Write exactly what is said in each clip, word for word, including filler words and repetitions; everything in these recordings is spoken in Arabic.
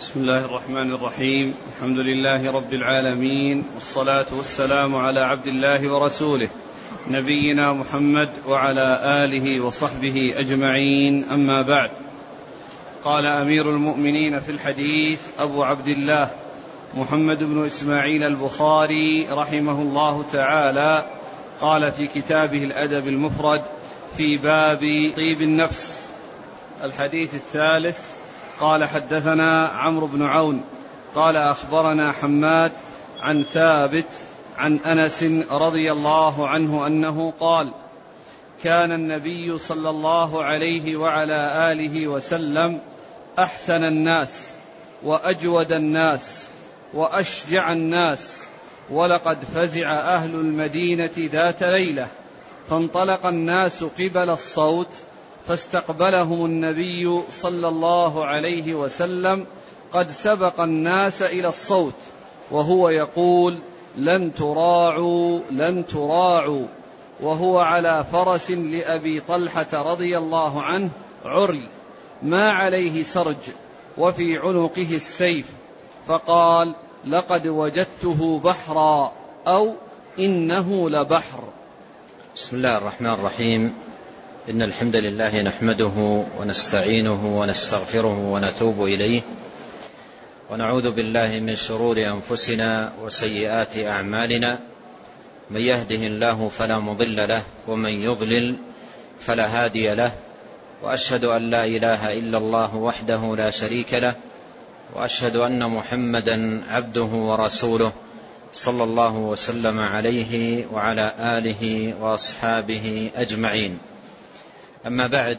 بسم الله الرحمن الرحيم. الحمد لله رب العالمين، والصلاة والسلام على عبد الله ورسوله نبينا محمد وعلى آله وصحبه أجمعين، أما بعد. قال أمير المؤمنين في الحديث أبو عبد الله محمد بن إسماعيل البخاري رحمه الله تعالى، قال في كتابه الأدب المفرد في باب طيب النفس الحديث الثالث، قال حدثنا عمرو بن عون قال أخبرنا حماد عن ثابت عن أنس رضي الله عنه أنه قال: كان النبي صلى الله عليه وعلى آله وسلم أحسن الناس وأجود الناس وأشجع الناس، ولقد فزع أهل المدينة ذات ليلة فانطلق الناس قبل الصوت، فاستقبلهم النبي صلى الله عليه وسلم قد سبق الناس إلى الصوت وهو يقول: لن تراعوا لن تراعوا، وهو على فرس لأبي طلحة رضي الله عنه عري ما عليه سرج وفي عنقه السيف، فقال: لقد وجدته بحرا، أو إنه لبحر. بسم الله الرحمن الرحيم. إن الحمد لله نحمده ونستعينه ونستغفره ونتوب إليه، ونعوذ بالله من شرور أنفسنا وسيئات أعمالنا، من يهده الله فلا مضل له ومن يضلل فلا هادي له، وأشهد أن لا إله إلا الله وحده لا شريك له، وأشهد أن محمدا عبده ورسوله صلى الله وسلم عليه وعلى آله وأصحابه أجمعين. أما بعد،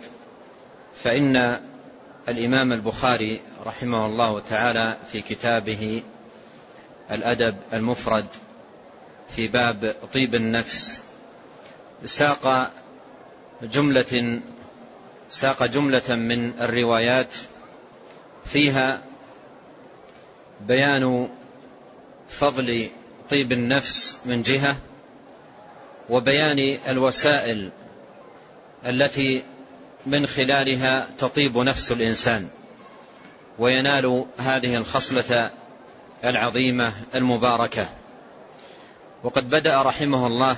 فإن الإمام البخاري رحمه الله تعالى في كتابه الأدب المفرد في باب طيب النفس ساق جملة ساق جملة من الروايات فيها بيان فضل طيب النفس من جهة، وبيان الوسائل التي من خلالها تطيب نفس الإنسان وينال هذه الخصلة العظيمة المباركة. وقد بدأ رحمه الله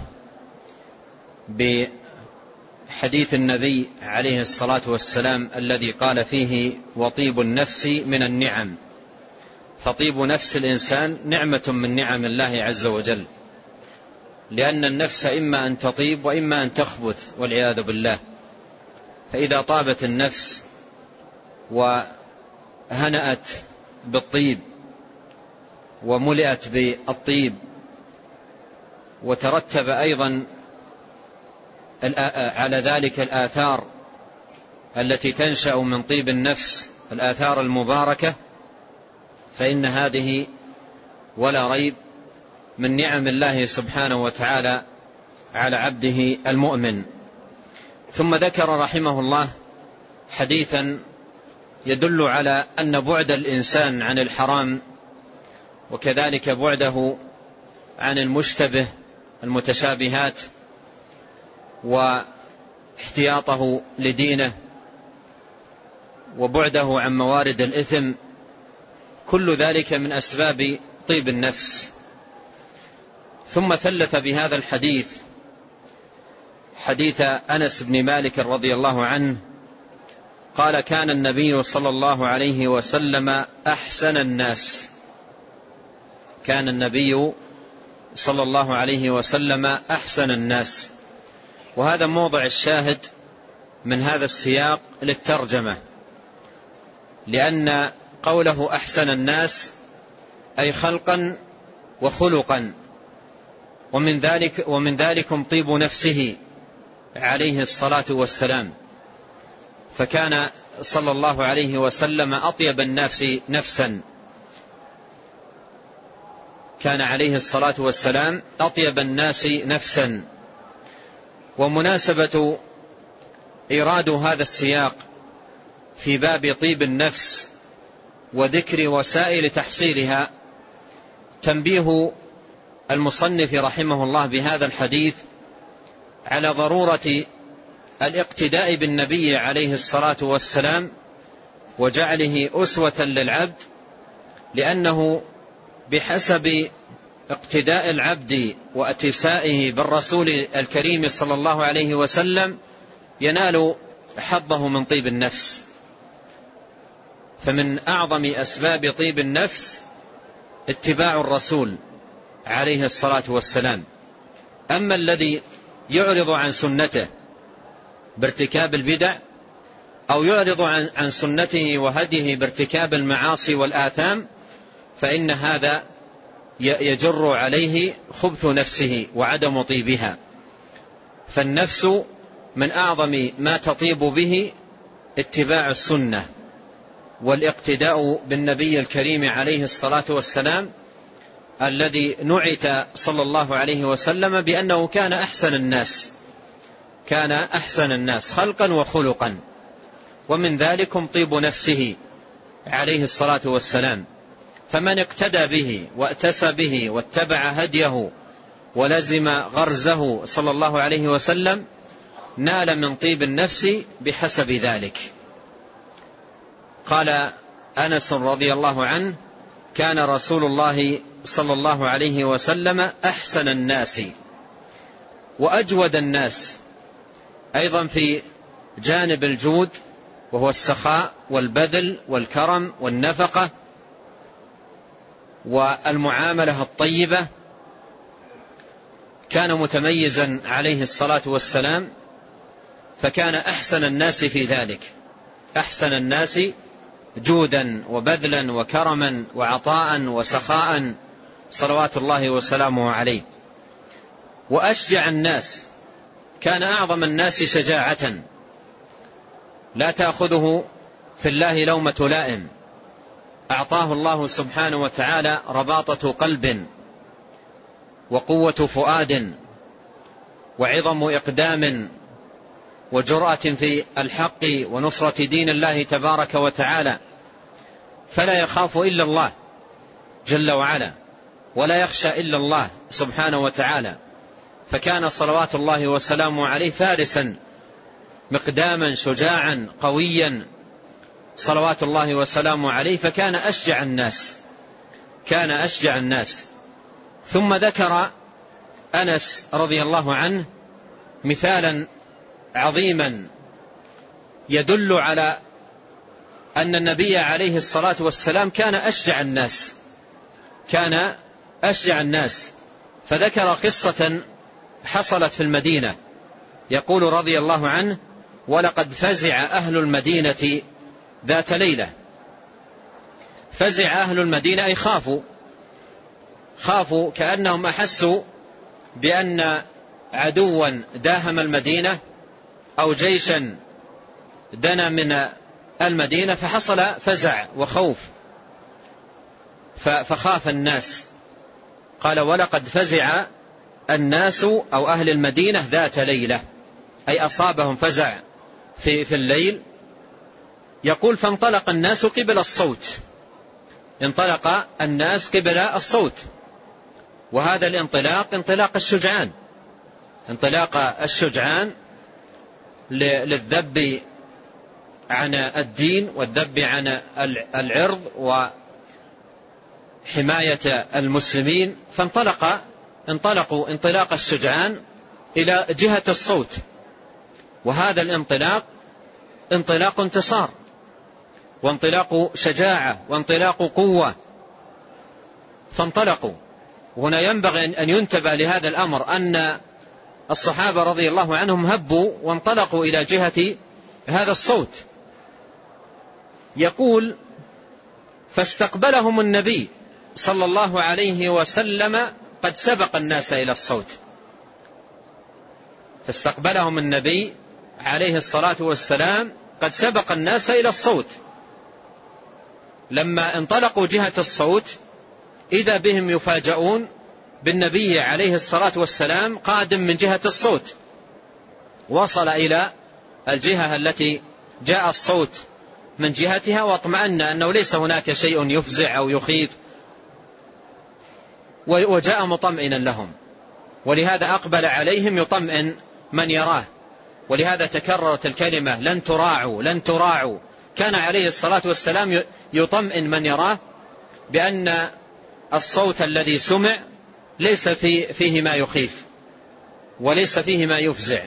بحديث النبي عليه الصلاة والسلام الذي قال فيه: وطيب النفس من النعم. فطيب نفس الإنسان نعمة من نعم الله عز وجل، لأن النفس إما أن تطيب وإما أن تخبث والعياذ بالله. فإذا طابت النفس وهنأت بالطيب وملئت بالطيب، وترتب أيضا على ذلك الآثار التي تنشأ من طيب النفس، الآثار المباركة، فإن هذه ولا ريب من نعم الله سبحانه وتعالى على عبده المؤمن. ثم ذكر رحمه الله حديثا يدل على أن بعد الإنسان عن الحرام، وكذلك بعده عن المشتبه المتشابهات، واحتياطه لدينه، وبعده عن موارد الإثم، كل ذلك من أسباب طيب النفس. ثم ثلث بهذا الحديث حديث أنس بن مالك رضي الله عنه قال: كان النبي صلى الله عليه وسلم أحسن الناس. كان النبي صلى الله عليه وسلم أحسن الناس. وهذا موضع الشاهد من هذا السياق للترجمة، لأن قوله أحسن الناس أي خلقا وخلقا، ومن ذلك ومن ذلكم طيب نفسه عليه الصلاة والسلام. فكان صلى الله عليه وسلم أطيب الناس نفسا، كان عليه الصلاة والسلام أطيب الناس نفسا. ومناسبة إيراد هذا السياق في باب طيب النفس وذكر وسائل تحصيلها تنبيه المصنف رحمه الله بهذا الحديث على ضرورة الاقتداء بالنبي عليه الصلاة والسلام، وجعله أسوة للعبد لأنه بحسب اقتداء العبد واتسائه بالرسول الكريم صلى الله عليه وسلم ينال حظه من طيب النفس. فمن أعظم أسباب طيب النفس اتباع الرسول عليه الصلاة والسلام. أما الذي يعرض عن سنته بارتكاب البدع أو يعرض عن عن سنته وهديه بارتكاب المعاصي والآثام فإن هذا يجر عليه خبث نفسه وعدم طيبها. فالنفس من أعظم ما تطيب به اتباع السنة والاقتداء بالنبي الكريم عليه الصلاة والسلام الذي نعت صلى الله عليه وسلم بأنه كان أحسن الناس كان أحسن الناس خلقا وخلقا، ومن ذلكم طيب نفسه عليه الصلاة والسلام. فمن اقتدى به واتسى به واتبع هديه ولزم غرزه صلى الله عليه وسلم نال من طيب النفس بحسب ذلك. قال أنس رضي الله عنه: كان رسول الله صلى الله عليه وسلم أحسن الناس وأجود الناس، أيضا في جانب الجود وهو السخاء والبذل والكرم والنفقة والمعاملة الطيبة. كان متميزا عليه الصلاة والسلام، فكان أحسن الناس في ذلك، أحسن الناس جودا وبذلا وكرما وعطاء وسخاء صلوات الله وسلامه عليه. وأشجع الناس، كان أعظم الناس شجاعة، لا تأخذه في الله لومة لائم، أعطاه الله سبحانه وتعالى رباطة قلب وقوة فؤاد وعظم إقدام وجرأة في الحق ونصرة دين الله تبارك وتعالى، فلا يخاف إلا الله جل وعلا ولا يخشى إلا الله سبحانه وتعالى. فكان صلوات الله وسلامه عليه فارسا مقداما شجاعا قويا صلوات الله وسلامه عليه، فكان أشجع الناس كان أشجع الناس. ثم ذكر أنس رضي الله عنه مثالا عظيما يدل على أن النبي عليه الصلاة والسلام كان أشجع الناس كان أشجع الناس فذكر قصة حصلت في المدينة. يقول رضي الله عنه: ولقد فزع أهل المدينة ذات ليلة. فزع أهل المدينة أي خافوا خافوا كأنهم أحسوا بأن عدوا داهم المدينة أو جيشا دنا من المدينة، فحصل فزع وخوف فخاف الناس. قال: ولقد فزع الناس أو أهل المدينة ذات ليلة، أي أصابهم فزع في, في الليل. يقول: فانطلق الناس قبل الصوت انطلق الناس قبل الصوت وهذا الانطلاق انطلاق الشجعان انطلاق الشجعان للذب عن الدين والذب عن العرض وحماية المسلمين. فانطلق انطلقوا انطلاق الشجعان إلى جهة الصوت، وهذا الانطلاق انطلاق انتصار وانطلاق شجاعة وانطلاق قوة. فانطلقوا. هنا ينبغي أن ينتبه لهذا الأمر، أن الصحابة رضي الله عنهم هبوا وانطلقوا إلى جهة هذا الصوت. يقول: فاستقبلهم النبي صلى الله عليه وسلم قد سبق الناس إلى الصوت. فاستقبلهم النبي عليه الصلاة والسلام قد سبق الناس إلى الصوت. لما انطلقوا جهة الصوت إذا بهم يفاجؤون بالنبي عليه الصلاة والسلام قادم من جهة الصوت. وصل إلى الجهة التي جاء الصوت من جهتها واطمأن أنه ليس هناك شيء يفزع أو يخيف، وجاء مطمئنا لهم، ولهذا أقبل عليهم يطمئن من يراه. ولهذا تكررت الكلمة لن تراعوا لن تراعوا. كان عليه الصلاة والسلام يطمئن من يراه بأن الصوت الذي سمع ليس فيه ما يخيف وليس فيه ما يفزع،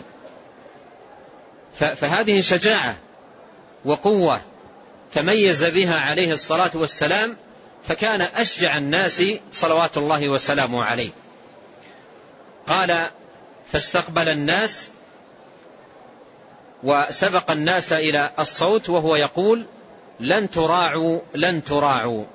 فهذه شجاعة وقوة تميز بها عليه الصلاة والسلام، فكان أشجع الناس صلوات الله وسلامه عليه. قال: فاستقبل الناس وسبق الناس إلى الصوت وهو يقول: لن تراعوا لن تراعوا.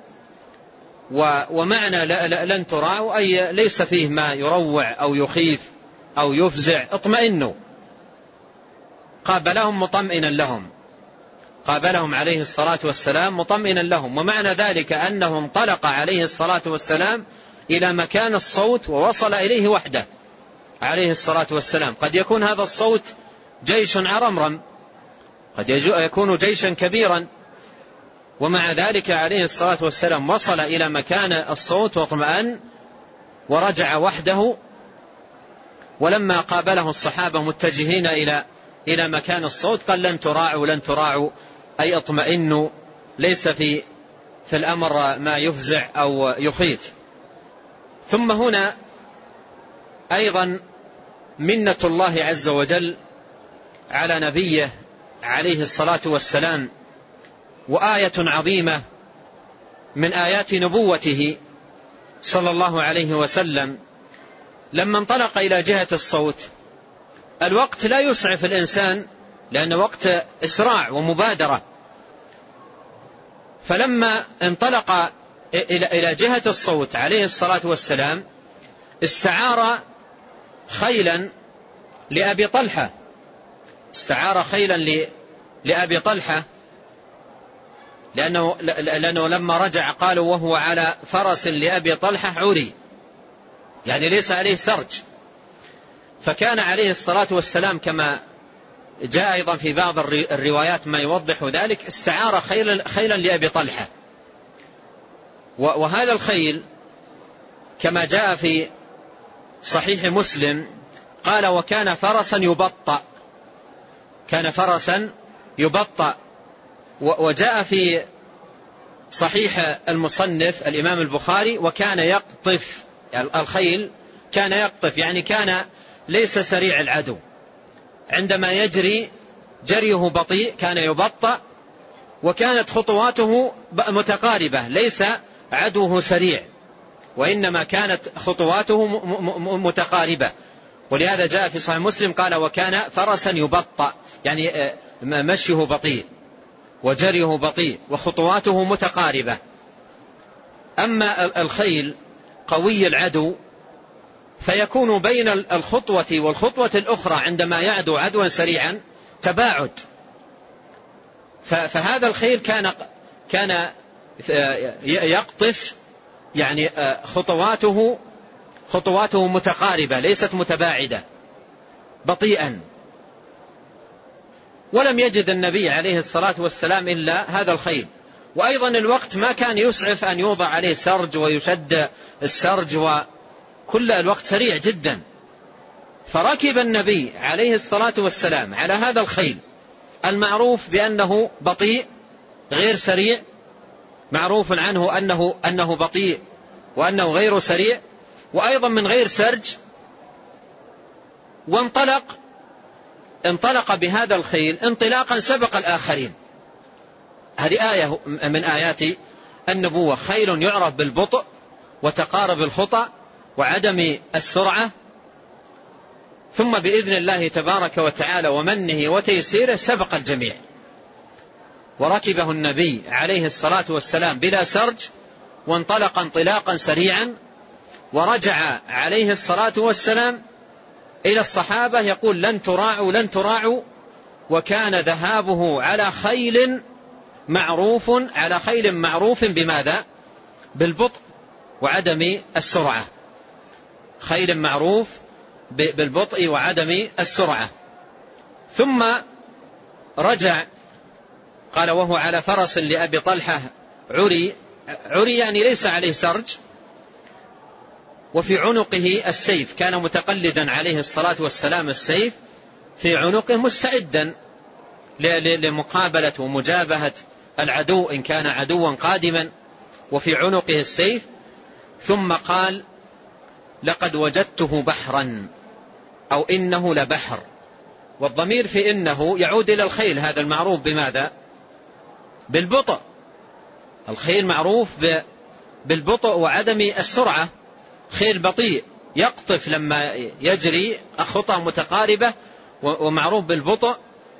ومعنى لن تراعوا أي ليس فيه ما يروع أو يخيف أو يفزع، اطمئنوا. قابلهم مطمئنا لهم، قابلهم عليه الصلاة والسلام مطمئنا لهم. ومعنى ذلك أنه انطلق عليه الصلاة والسلام إلى مكان الصوت ووصل إليه وحده عليه الصلاة والسلام. قد يكون هذا الصوت جيش عرمرم، قد يكون جيشا كبيرا، ومع ذلك عليه الصلاة والسلام وصل إلى مكان الصوت واطمأن ورجع وحده. ولما قابله الصحابة متجهين إلى إلى مكان الصوت قال: لن تراعوا لن تراعوا، أي اطمئنوا، ليس في في الأمر ما يفزع أو يخيف. ثم هنا أيضا منة الله عز وجل على نبيه عليه الصلاة والسلام، وآية عظيمة من آيات نبوته صلى الله عليه وسلم. لما انطلق إلى جهة الصوت، الوقت لا يسعف الإنسان لأنه وقت إسراع ومبادرة، فلما انطلق إلى جهة الصوت عليه الصلاة والسلام استعار خيلا لأبي طلحة، استعار خيلا لأبي طلحة لأنه, لأنه لما رجع قالوا وهو على فرس لأبي طلحة عري، يعني ليس عليه سرج. فكان عليه الصلاة والسلام كما جاء أيضا في بعض الروايات ما يوضح ذلك، استعار خيلا, خيلا لأبي طلحة. وهذا الخيل كما جاء في صحيح مسلم قال: وكان فرسا يبطأ، كان فرسا يبطأ. وجاء في صحيح المصنف الإمام البخاري: وكان يقطف، يعني الخيل كان يقطف، يعني كان ليس سريع العدو، عندما يجري جريه بطيء، كان يبطأ، وكانت خطواته متقاربة، ليس عدوه سريع، وإنما كانت خطواته متقاربة. ولهذا جاء في صحيح مسلم قال: وكان فرسا يبطأ، يعني مشيه بطيء وجريه بطيء وخطواته متقاربة. أما الخيل قوي العدو فيكون بين الخطوة والخطوة الأخرى عندما يعدو عدوا سريعا تباعد، فهذا الخيل كان كان يقطف، يعني خطواته خطواته متقاربة ليست متباعدة، بطيئا. ولم يجد النبي عليه الصلاة والسلام إلا هذا الخيل. وأيضا الوقت ما كان يسعف أن يوضع عليه سرج ويشد السرج، وكل الوقت سريع جدا. فركب النبي عليه الصلاة والسلام على هذا الخيل المعروف بأنه بطيء غير سريع، معروف عنه أنه, أنه بطيء وأنه غير سريع، وأيضا من غير سرج. وانطلق انطلق بهذا الخيل انطلاقا سبق الآخرين. هذه آية من آيات النبوة، خيل يعرف بالبطء وتقارب الخطى وعدم السرعة، ثم بإذن الله تبارك وتعالى ومنه وتيسيره سبق الجميع، وركبه النبي عليه الصلاة والسلام بلا سرج، وانطلق انطلاقا سريعا، ورجع عليه الصلاة والسلام إلى الصحابة يقول: لن تراعوا لن تراعوا. وكان ذهابه على خيل معروف على خيل معروف بماذا؟ بالبطء وعدم السرعة، خيل معروف بالبطء وعدم السرعة. ثم رجع قال: وهو على فرس لأبي طلحة عري، عري يعني ليس عليه سرج، وفي عنقه السيف، كان متقلدا عليه الصلاة والسلام السيف في عنقه مستعدا لمقابلة ومجابهة العدو إن كان عدوا قادما. وفي عنقه السيف، ثم قال لقد وجدته بحرا أو إنه لبحر. والضمير في إنه يعود إلى الخيل، هذا المعروف بماذا؟ بالبطء. الخيل معروف بالبطء وعدم السرعة، خيل بطيء يقطف لما يجري خطى متقاربة ومعروف بالبطء،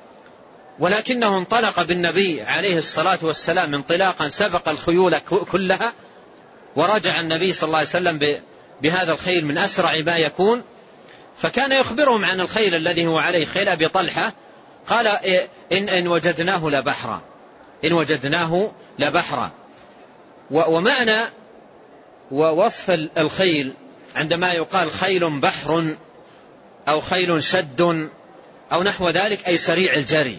ولكنه انطلق بالنبي عليه الصلاة والسلام انطلاقا سبق الخيول كلها، ورجع النبي صلى الله عليه وسلم بهذا الخيل من أسرع ما يكون. فكان يخبرهم عن الخيل الذي هو عليه، خيل أبي طلحة، قال إن, إن وجدناه لبحرا، إن وجدناه لبحرا. ومعنى ووصف الخيل عندما يقال خيل بحر أو خيل شد أو نحو ذلك أي سريع الجري.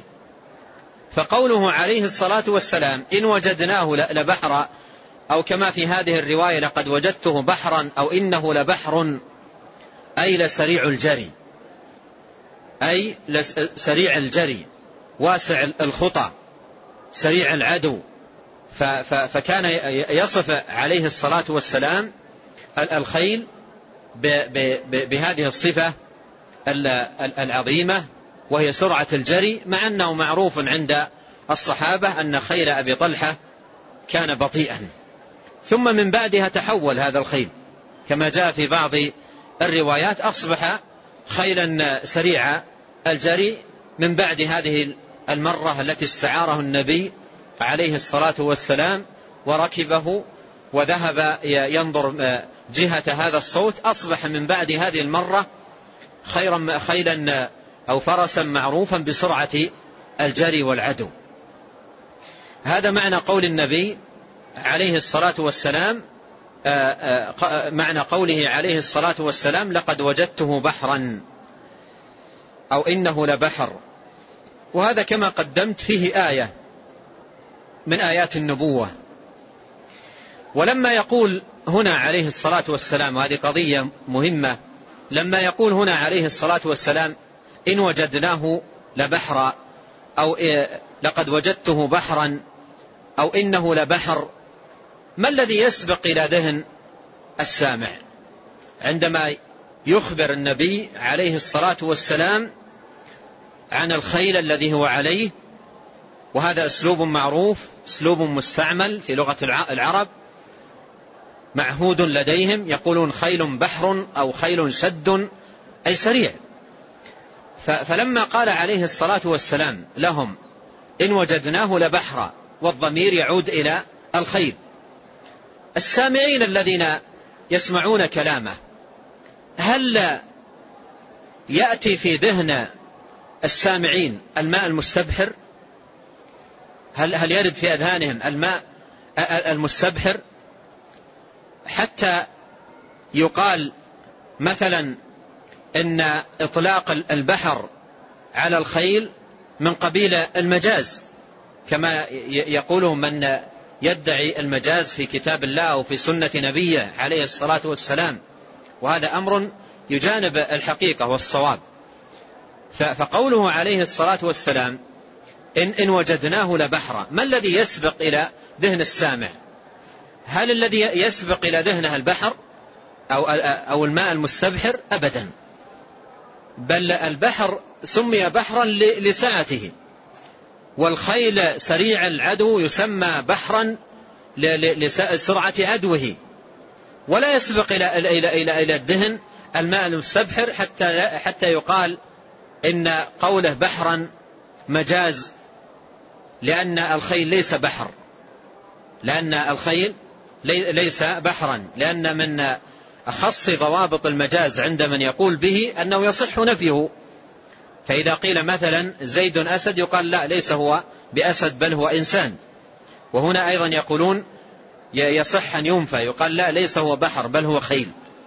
فقوله عليه الصلاة والسلام إن وجدناه لبحرا، أو كما في هذه الرواية لقد وجدته بحرا أو إنه لبحر، أي لسريع الجري، أي سريع الجري واسع الخطى سريع العدو. فكان يصف عليه الصلاة والسلام الخيل بهذه الصفة العظيمة وهي سرعة الجري، مع أنه معروف عند الصحابة أن خيل أبي طلحة كان بطيئا، ثم من بعدها تحول هذا الخيل كما جاء في بعض الروايات، أصبح خيلا سريع الجري من بعد هذه المرة التي استعاره النبي عليه الصلاة والسلام وركبه وذهب ينظر جهة هذا الصوت، أصبح من بعد هذه المرة خيرا خيلا أو فرسا معروفا بسرعة الجري والعدو. هذا معنى قول النبي عليه الصلاة والسلام، معنى قوله عليه الصلاة والسلام لقد وجدته بحرا أو إنه لبحر. وهذا كما قدمت فيه آية من آيات النبوة. ولما يقول هنا عليه الصلاة والسلام، وهذه قضية مهمة، لما يقول هنا عليه الصلاة والسلام إن وجدناه لبحرا أو لقد وجدته بحرا أو إنه لبحر، ما الذي يسبق إلى ذهن السامع عندما يخبر النبي عليه الصلاة والسلام عن الخيل الذي هو عليه؟ وهذا أسلوب معروف، أسلوب مستعمل في لغة العرب، معهود لديهم، يقولون خيل بحر أو خيل شد أي سريع. فلما قال عليه الصلاة والسلام لهم إن وجدناه لبحرا، والضمير يعود إلى الخيل، السامعين الذين يسمعون كلامه هل يأتي في ذهن السامعين الماء المستبحر؟ هل هل يرد في أذهانهم الماء المستبحر حتى يقال مثلا إن إطلاق البحر على الخيل من قبيل المجاز، كما يقوله من يدعي المجاز في كتاب الله أو في سنة نبيه عليه الصلاة والسلام، وهذا أمر يجانب الحقيقة والصواب. فقوله عليه الصلاة والسلام إن, إن وجدناه لبحرا، ما الذي يسبق إلى ذهن السامع؟ هل الذي يسبق إلى ذهنه البحر أو, أو الماء المستبحر؟ أبدا، بل البحر سمي بحرا لسعته، والخيل سريع العدو يسمى بحرا لسرعة عدوه، ولا يسبق إلى, إلى, إلى, إلى الذهن الماء المستبحر حتى, حتى يقال إن قوله بحرا مجاز، لأن الخيل ليس بحر، لأن الخيل ليس بحرا، لأن من أخص ضوابط المجاز عند من يقول به أنه يصح نفيه. فإذا قيل مثلا زيد أسد يقال لا، ليس هو بأسد بل هو إنسان. وهنا أيضا يقولون يصح أن ينفى، يقال لا، ليس هو بحر بل هو خيل.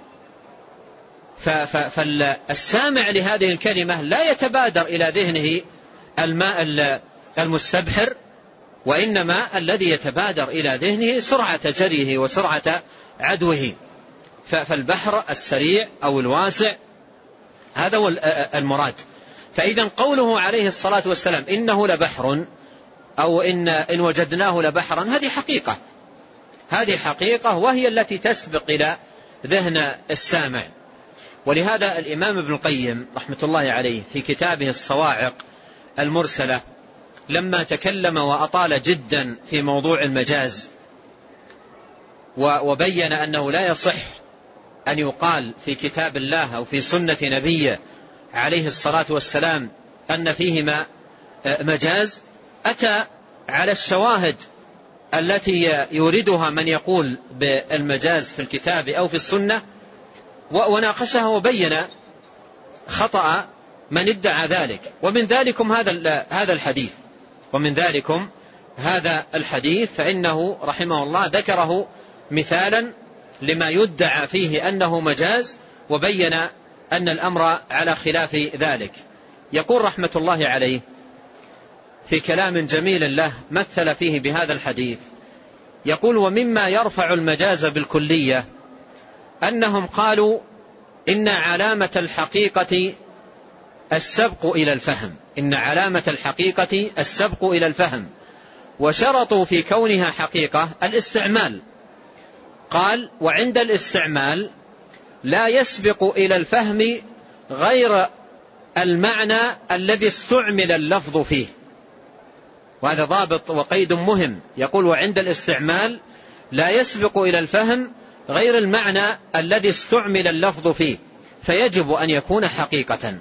فالسامع لهذه الكلمة لا يتبادر إلى ذهنه الماء المستبحر، وإنما الذي يتبادر إلى ذهنه سرعة جريه وسرعة عدوه. فالبحر السريع أو الواسع هذا هو المراد. فإذا قوله عليه الصلاة والسلام إنه لبحر أو إن, إن وجدناه لبحرا، هذه حقيقة، هذه حقيقة وهي التي تسبق إلى ذهن السامع. ولهذا الإمام ابن القيم رحمة الله عليه في كتابه الصواعق المرسلة لما تكلم وأطال جدا في موضوع المجاز وبين أنه لا يصح أن يقال في كتاب الله أو في سنة نبيه عليه الصلاة والسلام أن فيهما مجاز، أتى على الشواهد التي يوردها من يقول بالمجاز في الكتاب أو في السنة وناقشها وبين خطأ من ادعى ذلك. ومن ذلكم هذا هذا الحديث ومن ذلكم هذا الحديث فإنه رحمه الله ذكره مثالا لما يدعى فيه أنه مجاز وبين أن الأمر على خلاف ذلك. يقول رحمة الله عليه في كلام جميل له مثل فيه بهذا الحديث، يقول: ومما يرفع المجاز بالكلية أنهم قالوا إن علامة الحقيقة السبق إلى الفهم إن علامة الحقيقة السبق إلى الفهم وشرطوا في كونها حقيقة الاستعمال. قال: وعند الاستعمال لا يسبق إلى الفهم غير المعنى الذي استعمل اللفظ فيه. وهذا ضابط وقيد مهم. يقول: وعند الاستعمال لا يسبق إلى الفهم غير المعنى الذي استعمل اللفظ فيه فيجب أن يكون حقيقة.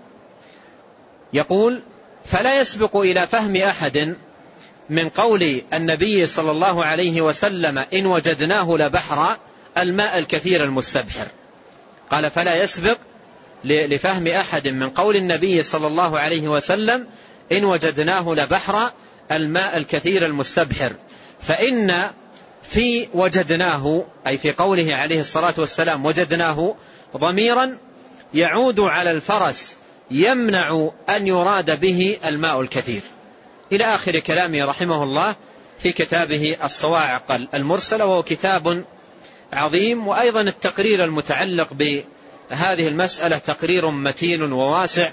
يقول: فلا يسبق إلى فهم أحد من قول النبي صلى الله عليه وسلم إن وجدناه لبحر الماء الكثير المستبحر. قال: فلا يسبق لفهم أحد من قول النبي صلى الله عليه وسلم إن وجدناه لبحر الماء الكثير المستبحر، فإن في وجدناه أي في قوله عليه الصلاة والسلام وجدناه ضميرا يعود على الفرس يمنع أن يراد به الماء الكثير، إلى آخر كلامه رحمه الله في كتابه الصواعق المرسلة، وهو كتاب عظيم. وأيضا التقرير المتعلق بهذه المسألة تقرير متين وواسع،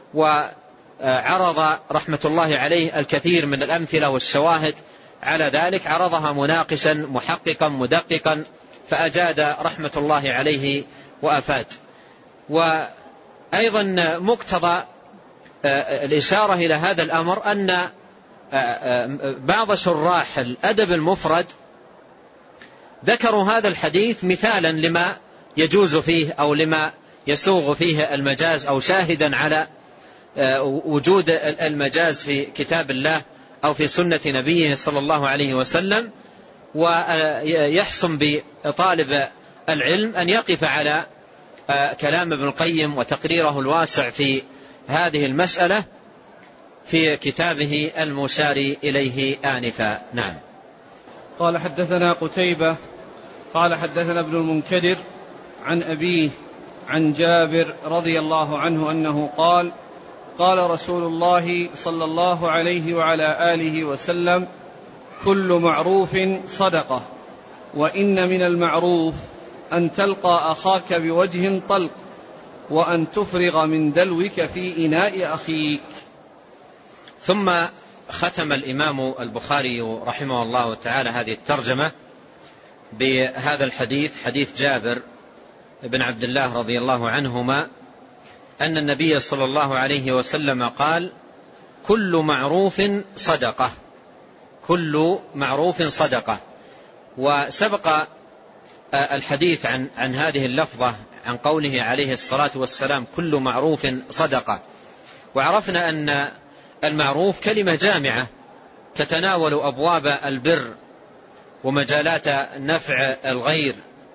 وعرض رحمة الله عليه الكثير من الأمثلة والشواهد على ذلك، عرضها مناقشا محققا مدققا فأجاد رحمة الله عليه وأفاد. وأيضا مقتضى الإشارة إلى هذا الأمر أن بعض شراح الأدب المفرد ذكروا هذا الحديث مثالا لما يجوز فيه أو لما يسوغ فيه المجاز أو شاهدا على وجود المجاز في كتاب الله أو في سنة نبيه صلى الله عليه وسلم. ويحسن بطالب العلم أن يقف على كلام ابن القيم وتقريره الواسع في هذه المسألة في كتابه المشار إليه آنفا. نعم. قال: حدثنا قتيبة قال حدثنا ابن المنكدر عن أبيه عن جابر رضي الله عنه أنه قال: قال رسول الله صلى الله عليه وعلى آله وسلم: كل معروف صدقة، وإن من المعروف أن تلقى أخاك بوجه طلق، وأن تفرغ من دلوك في إناء أخيك. ثم ختم الإمام البخاري رحمه الله تعالى هذه الترجمة بهذا الحديث، حديث جابر بن عبد الله رضي الله عنهما أن النبي صلى الله عليه وسلم قال: كل معروف صدقة، كل معروف صدقة. وسبق الحديث عن عن هذه اللفظة عن قوله عليه الصلاة والسلام كل معروف صدقة، وعرفنا أن المعروف كلمة جامعة تتناول أبواب البر ومجالات نفع الغير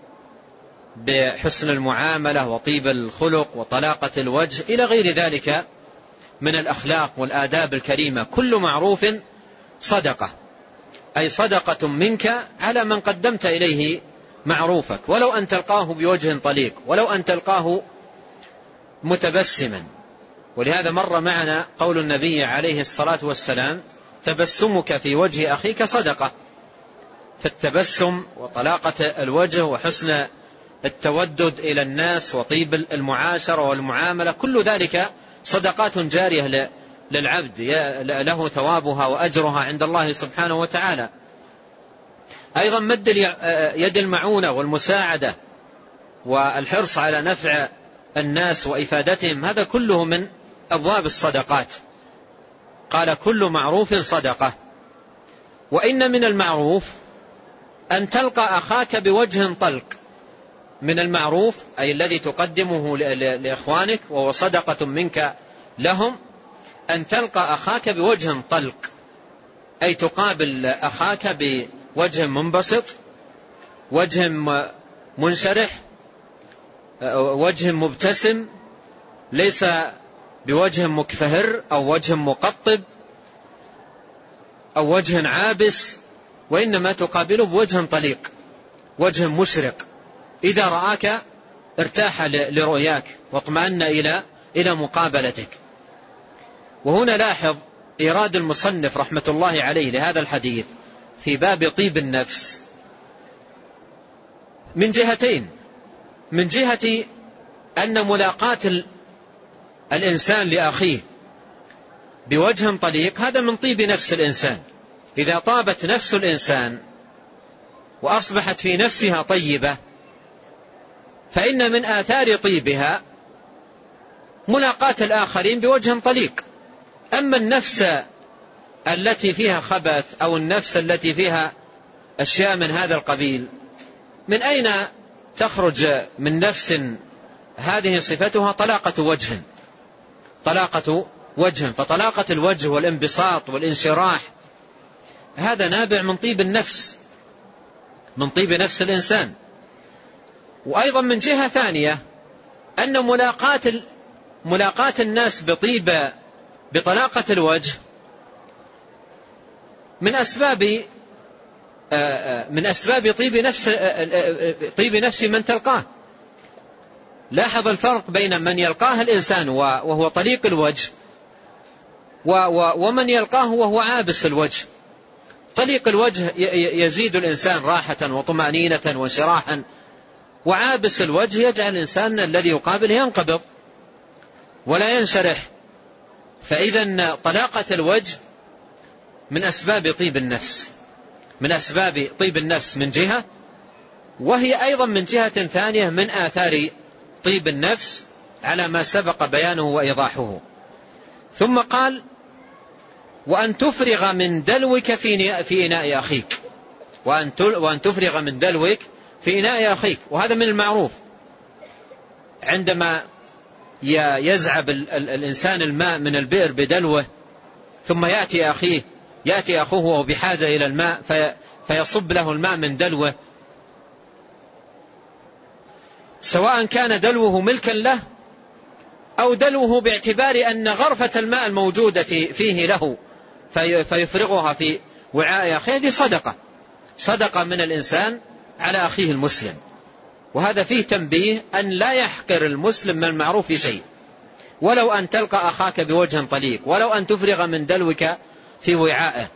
بحسن المعاملة وطيب الخلق وطلاقة الوجه إلى غير ذلك من الأخلاق والآداب الكريمة. كل معروف صدقة، أي صدقة منك على من قدمت إليه معروفك، ولو أن تلقاه بوجه طليق، ولو أن تلقاه متبسما. ولهذا مر معنا قول النبي عليه الصلاة والسلام: تبسمك في وجه أخيك صدقة. فالتبسم وطلاقة الوجه وحسن التودد إلى الناس وطيب المعاشرة والمعاملة كل ذلك صدقات جارية للعبد له ثوابها وأجرها عند الله سبحانه وتعالى. أيضا مد يد المعونة والمساعدة والحرص على نفع الناس وإفادتهم، هذا كله من أبواب الصدقات. قال كل معروف صدقة. وإن من المعروف أن تلقى أخاك بوجه طلق. من المعروف أي الذي تقدمه لإخوانك وهو صدقة منك لهم، أن تلقى أخاك بوجه طلق، أي تقابل أخاك بوجه منبسط، وجه منشرح، وجه مبتسم، ليس بوجه مكفهر أو وجه مقطب أو وجه عابس، وإنما تقابله بوجه طليق، وجه مشرق، إذا رآك ارتاح لرؤياك واطمأن إلى إلى مقابلتك. وهنا لاحظ إيراد المصنف رحمة الله عليه لهذا الحديث في باب طيب النفس من جهتين. من جهة أن ملاقاة الإنسان لأخيه بوجه طليق هذا من طيب نفس الإنسان. إذا طابت نفس الإنسان وأصبحت في نفسها طيبة فإن من آثار طيبها ملاقاة الآخرين بوجه طليق. أما النفس التي فيها خبث أو النفس التي فيها أشياء من هذا القبيل، من أين تخرج من نفس هذه صفتها طلاقة وجه، طلاقة وجه. فطلاقة الوجه والانبساط والانشراح هذا نابع من طيب النفس، من طيب نفس الإنسان. وأيضا من جهة ثانية أن ملاقاة ملاقاة الناس بطيب بطلاقة الوجه من أسباب من أسباب طيب نفس طيب نفس من تلقاه. لاحظ الفرق بين من يلقاه الإنسان وهو طليق الوجه ومن يلقاه وهو عابس الوجه. طليق الوجه يزيد الإنسان راحة وطمأنينة وانشراحا، وعابس الوجه يجعل الإنسان الذي يقابله ينقبض ولا ينشرح. فإذا طلاقة الوجه من أسباب طيب النفس، من أسباب طيب النفس من جهة، وهي أيضا من جهة ثانية من آثار طيب النفس على ما سبق بيانه وإيضاحه. ثم قال وأن تفرغ من دلوك في إناء أخيك، وأن تفرغ من دلوك في إناء أخيك. وهذا من المعروف. عندما يزعب الإنسان الماء من البئر بدلوه ثم يأتي أخيه يأتي أخوه وهو بحاجة إلى الماء فيصب له الماء من دلوه، سواء كان دلوه ملكا له أو دلوه باعتبار أن غرفة الماء الموجودة فيه له فيفرغها في وعاء أخيه، هذه صدقة، صدقة من الإنسان على أخيه المسلم. وهذا فيه تنبيه أن لا يحقر المسلم من المعروف شيء، ولو أن تلقى أخاك بوجه طليق، ولو أن تفرغ من دلوك في وعائه،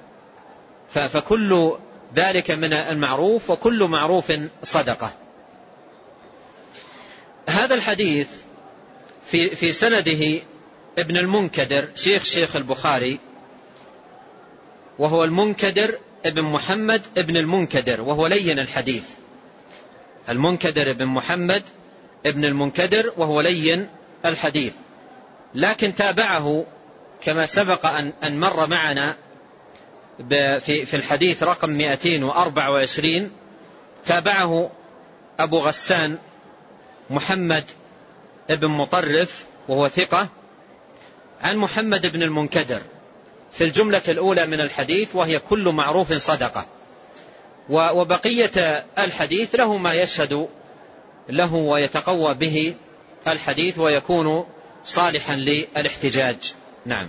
فكل ذلك من المعروف، وكل معروف صدقة. هذا الحديث في في سنده ابن المنكدر شيخ شيخ البخاري، وهو المنكدر ابن محمد ابن المنكدر، وهو لين الحديث. المنكدر ابن محمد ابن المنكدر وهو لين الحديث، لكن تابعه كما سبق أن مر معنا في في الحديث رقم مئتين وأربعة وعشرين، تابعه أبو غسان محمد ابن مطرف وهو ثقة عن محمد بن المنكدر في الجملة الأولى من الحديث، وهي كل معروف صدقة. وبقية الحديث له ما يشهد له ويتقوى به الحديث ويكون صالحا للاحتجاج. نعم.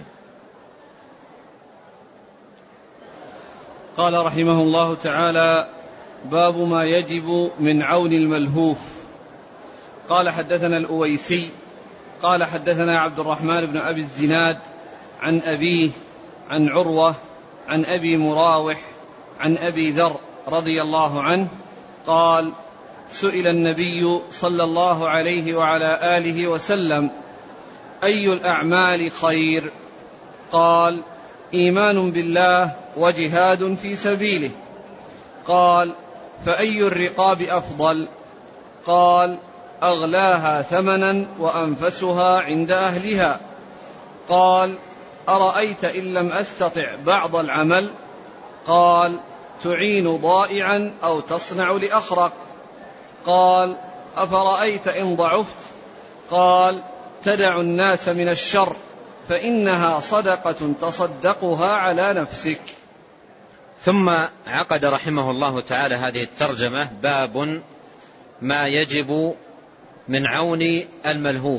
قال رحمه الله تعالى: باب ما يجب من عون الملهوف. قال حدثنا الأويسي قال حدثنا عبد الرحمن بن أبي الزناد عن أبيه عن عروة عن أبي مراوح عن أبي ذر رضي الله عنه قال: سئل النبي صلى الله عليه وعلى آله وسلم: أي الأعمال خير؟ قال: إيمان بالله وجهاد في سبيله. قال: فأي الرقاب أفضل؟ قال: أغلاها ثمنا وأنفسها عند أهلها. قال: أرأيت إن لم أستطع بعض العمل؟ قال: تعين ضائعا أو تصنع لأخرق. قال: أفرأيت إن ضعفت؟ قال: تدع الناس من الشر فإنها صدقة تصدقها على نفسك. ثم عقد رحمه الله تعالى هذه الترجمة: باب ما يجب من عون الملهوف.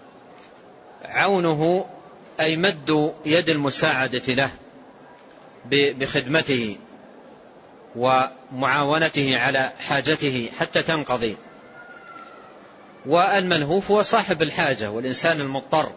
عونه أي مد يد المساعدة له بخدمته ومعاونته على حاجته حتى تنقضي. والملهوف هو صاحب الحاجة والإنسان المضطر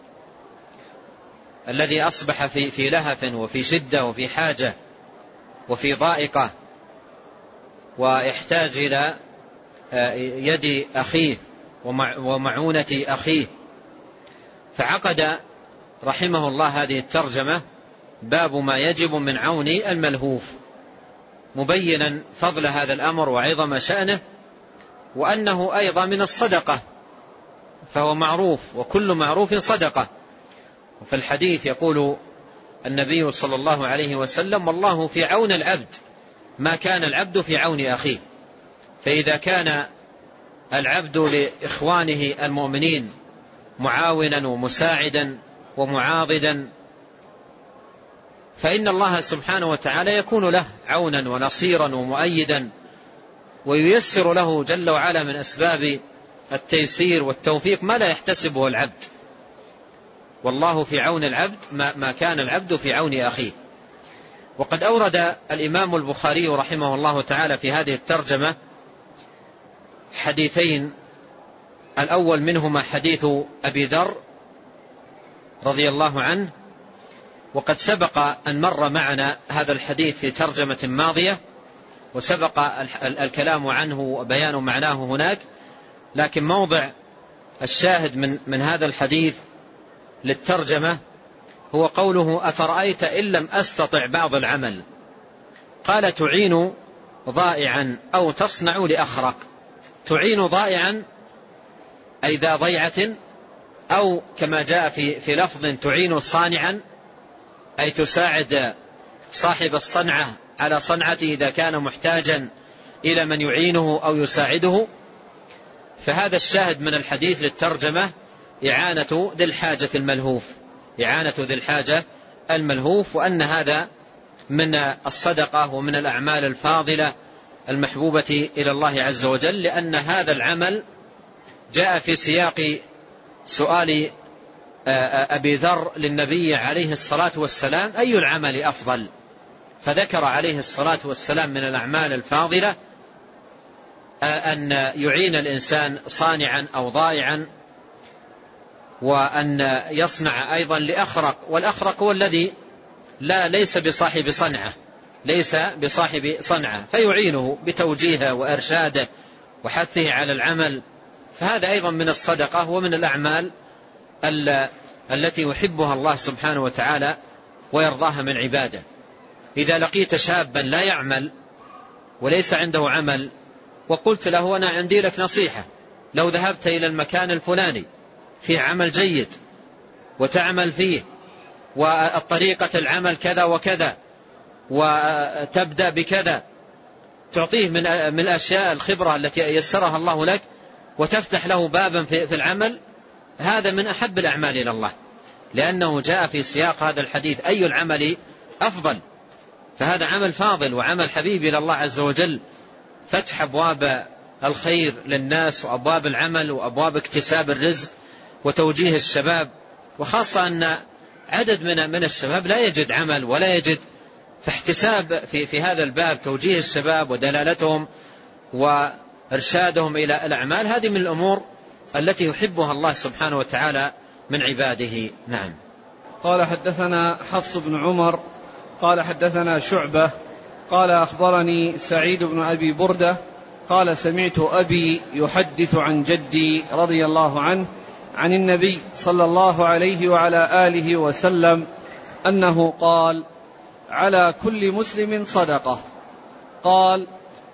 الذي أصبح في في لهف وفي شدة وفي حاجة وفي ضائقة ويحتاج إلى يد أخيه ومعونة أخيه. فعقد رحمه الله هذه الترجمة: باب ما يجب من عون الملهوف، مبينا فضل هذا الأمر وعظم شأنه، وأنه أيضا من الصدقة، فهو معروف وكل معروف صدقة. وفي الحديث يقول النبي صلى الله عليه وسلم: والله في عون العبد ما كان العبد في عون أخيه. فإذا كان العبد لإخوانه المؤمنين معاونا ومساعدا ومعاضدا، فإن الله سبحانه وتعالى يكون له عونا ونصيرا ومؤيدا، وييسر له جل وعلا من أسباب التيسير والتوفيق ما لا يحتسبه العبد. والله في عون العبد ما كان العبد في عون أخيه. وقد أورد الإمام البخاري رحمه الله تعالى في هذه الترجمة حديثين، الأول منهما حديث أبي ذر رضي الله عنه، وقد سبق أن مر معنا هذا الحديث في ترجمة ماضية، وسبق الكلام عنه وبيان معناه هناك، لكن موضع الشاهد من, من هذا الحديث للترجمة هو قوله: أفرأيت إن لم أستطع بعض العمل؟ قال: تعين ضائعا أو تصنع لأخرق. تعين ضائعا أي ذا ضيعة، أو كما جاء في, في لفظ تعين صانعا أي تساعد صاحب الصنعة على صنعته إذا كان محتاجا إلى من يعينه أو يساعده. فهذا الشاهد من الحديث للترجمة إعانة ذي الحاجة الملهوف، إعانة ذي الحاجة الملهوف، وأن هذا من الصدقة ومن الأعمال الفاضلة المحبوبة إلى الله عز وجل، لأن هذا العمل جاء في سياق سؤال أبي ذر للنبي عليه الصلاة والسلام: أي العمل أفضل؟ فذكر عليه الصلاة والسلام من الأعمال الفاضلة أن يعين الإنسان صانعا أو ضائعا، وأن يصنع أيضا لأخرق. والأخرق هو الذي لا ليس بصاحب صنعة، ليس بصاحب صنعة، فيعينه بتوجيهه وإرشاده وحثه على العمل. فهذا أيضا من الصدقة ومن الأعمال التي يحبها الله سبحانه وتعالى ويرضاها من عباده. إذا لقيت شابا لا يعمل وليس عنده عمل وقلت له: أنا عندي لك نصيحة، لو ذهبت إلى المكان الفلاني في عمل جيد وتعمل فيه والطريقة العمل كذا وكذا وتبدأ بكذا، تعطيه من من الأشياء الخبرة التي يسرها الله لك وتفتح له بابا في العمل، هذا من أحب الأعمال إلى الله، لأنه جاء في سياق هذا الحديث: أي العمل أفضل؟ فهذا عمل فاضل وعمل حبيب إلى الله عز وجل، فتح أبواب الخير للناس وأبواب العمل وأبواب اكتساب الرزق وتوجيه الشباب، وخاصة أن عدد من من الشباب لا يجد عمل ولا يجد، فاحتساب في في هذا الباب توجيه الشباب ودلالتهم وإرشادهم إلى الأعمال، هذه من الأمور التي يحبها الله سبحانه وتعالى من عباده. نعم. قال: حدثنا حفص بن عمر قال حدثنا شعبة قال أخبرني سعيد بن أبي بردة قال: سمعت أبي يحدث عن جدي رضي الله عنه عن النبي صلى الله عليه وعلى آله وسلم أنه قال: على كل مسلم صدقة. قال: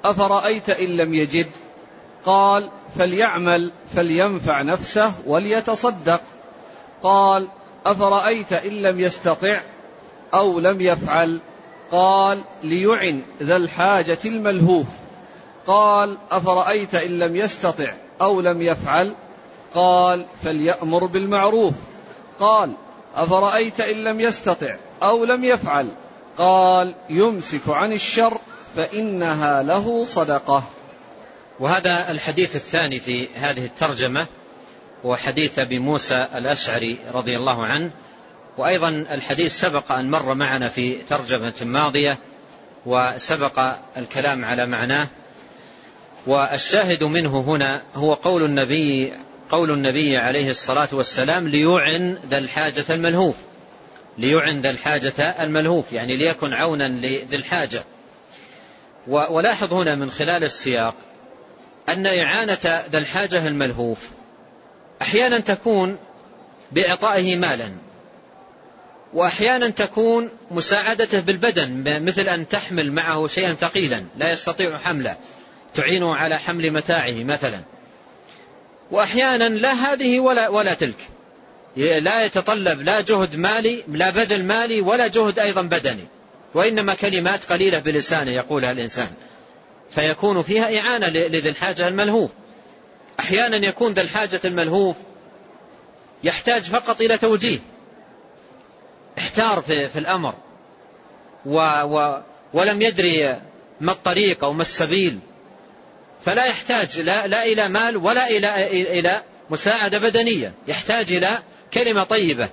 أفرأيت إن لم يجد؟ قال فليعمل فلينفع نفسه وليتصدق. قال أفرأيت إن لم يستطع أو لم يفعل؟ قال ليعن ذا الحاجة الملهوف. قال أفرأيت إن لم يستطع أو لم يفعل؟ قال فليأمر بالمعروف. قال أفرأيت إن لم يستطع أو لم يفعل؟ قال يمسك عن الشر فإنها له صدقة. وهذا الحديث الثاني في هذه الترجمة هو حديث أبي موسى الأشعري رضي الله عنه، وأيضا الحديث سبق أن مر معنا في ترجمة ماضية وسبق الكلام على معناه. والشاهد منه هنا هو قول النبي قول النبي عليه الصلاة والسلام ليعن ذا الحاجة الملهوف. ليعن ذا الحاجة الملهوف يعني ليكن عونا لذي الحاجة. ولاحظ هنا من خلال السياق أن إعانة ذا الحاجة الملهوف أحيانا تكون بإعطائه مالا، وأحيانا تكون مساعدته بالبدن، مثل أن تحمل معه شيئا ثقيلا لا يستطيع حمله تعينه على حمل متاعه مثلا. وأحيانا لا هذه ولا, ولا تلك، لا يتطلب لا جهد مالي لا بذل مالي ولا جهد أيضا بدني، وإنما كلمات قليلة بلسانه يقولها الإنسان فيكون فيها إعانة لذي الحاجة الملهوف. أحيانا يكون ذا الحاجة الملهوف يحتاج فقط إلى توجيه، احتار في, في الأمر و و ولم يدري ما الطريق أو ما السبيل، فلا يحتاج لا, لا إلى مال ولا إلى, إلى مساعدة بدنية، يحتاج إلى كلمة طيبة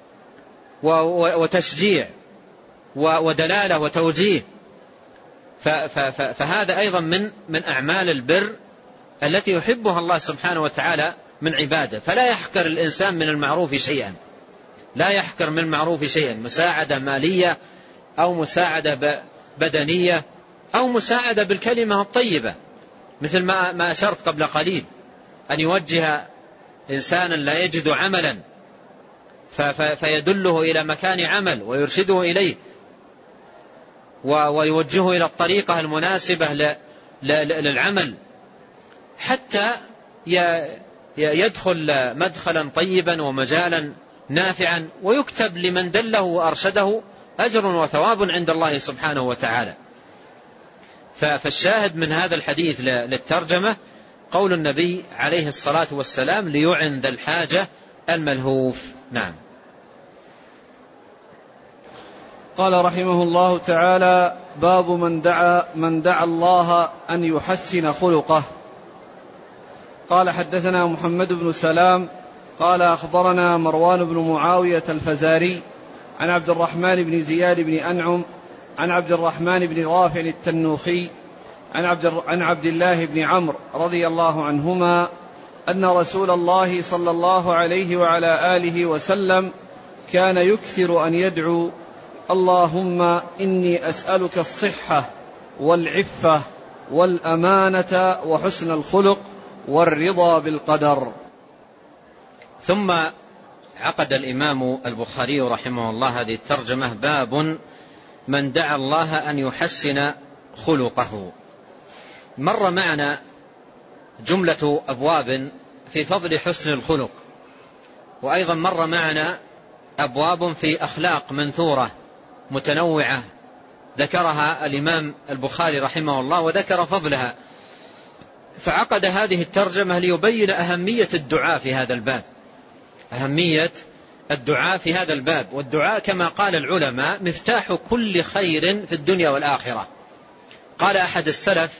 وتشجيع ودلالة وتوجيه. فهذا أيضا من من أعمال البر التي يحبها الله سبحانه وتعالى من عباده. فلا يحقر الإنسان من المعروف شيئا، لا يحقر من المعروف شيئا، مساعدة مالية أو مساعدة بدنية أو مساعدة بالكلمة الطيبة، مثل ما ما أشرت قبل قليل، أن يوجه إنسانا لا يجد عملا فيدله إلى مكان عمل ويرشده إليه ويوجهه إلى الطريقة المناسبة للعمل حتى يدخل مدخلا طيبا ومجالا نافعا، ويكتب لمن دله وأرشده أجر وثواب عند الله سبحانه وتعالى. فالشاهد من هذا الحديث للترجمة قول النبي عليه الصلاة والسلام ليعن ذا الحاجة الملهوف. نعم. قال رحمه الله تعالى: باب من دعا من دعا الله أن يحسن خلقه. قال حدثنا محمد بن سلام قال أخبرنا مروان بن معاوية الفزاري عن عبد الرحمن بن زياد بن أنعم عن عبد الرحمن بن رافع التنوخي عن عبد, عن عبد الله بن عمرو رضي الله عنهما أن رسول الله صلى الله عليه وعلى آله وسلم كان يكثر أن يدعو: اللهم إني أسألك الصحة والعفة والأمانة وحسن الخلق والرضا بالقدر. ثم عقد الإمام البخاري رحمه الله هذه الترجمة: باب من دعا الله أن يحسن خلقه. مر معنا جملة أبواب في فضل حسن الخلق، وأيضا مر معنا أبواب في أخلاق منثورة متنوعة ذكرها الإمام البخاري رحمه الله وذكر فضلها، فعقد هذه الترجمة ليبين أهمية الدعاء في هذا الباب، أهمية الدعاء في هذا الباب. والدعاء كما قال العلماء مفتاح كل خير في الدنيا والآخرة. قال أحد السلف: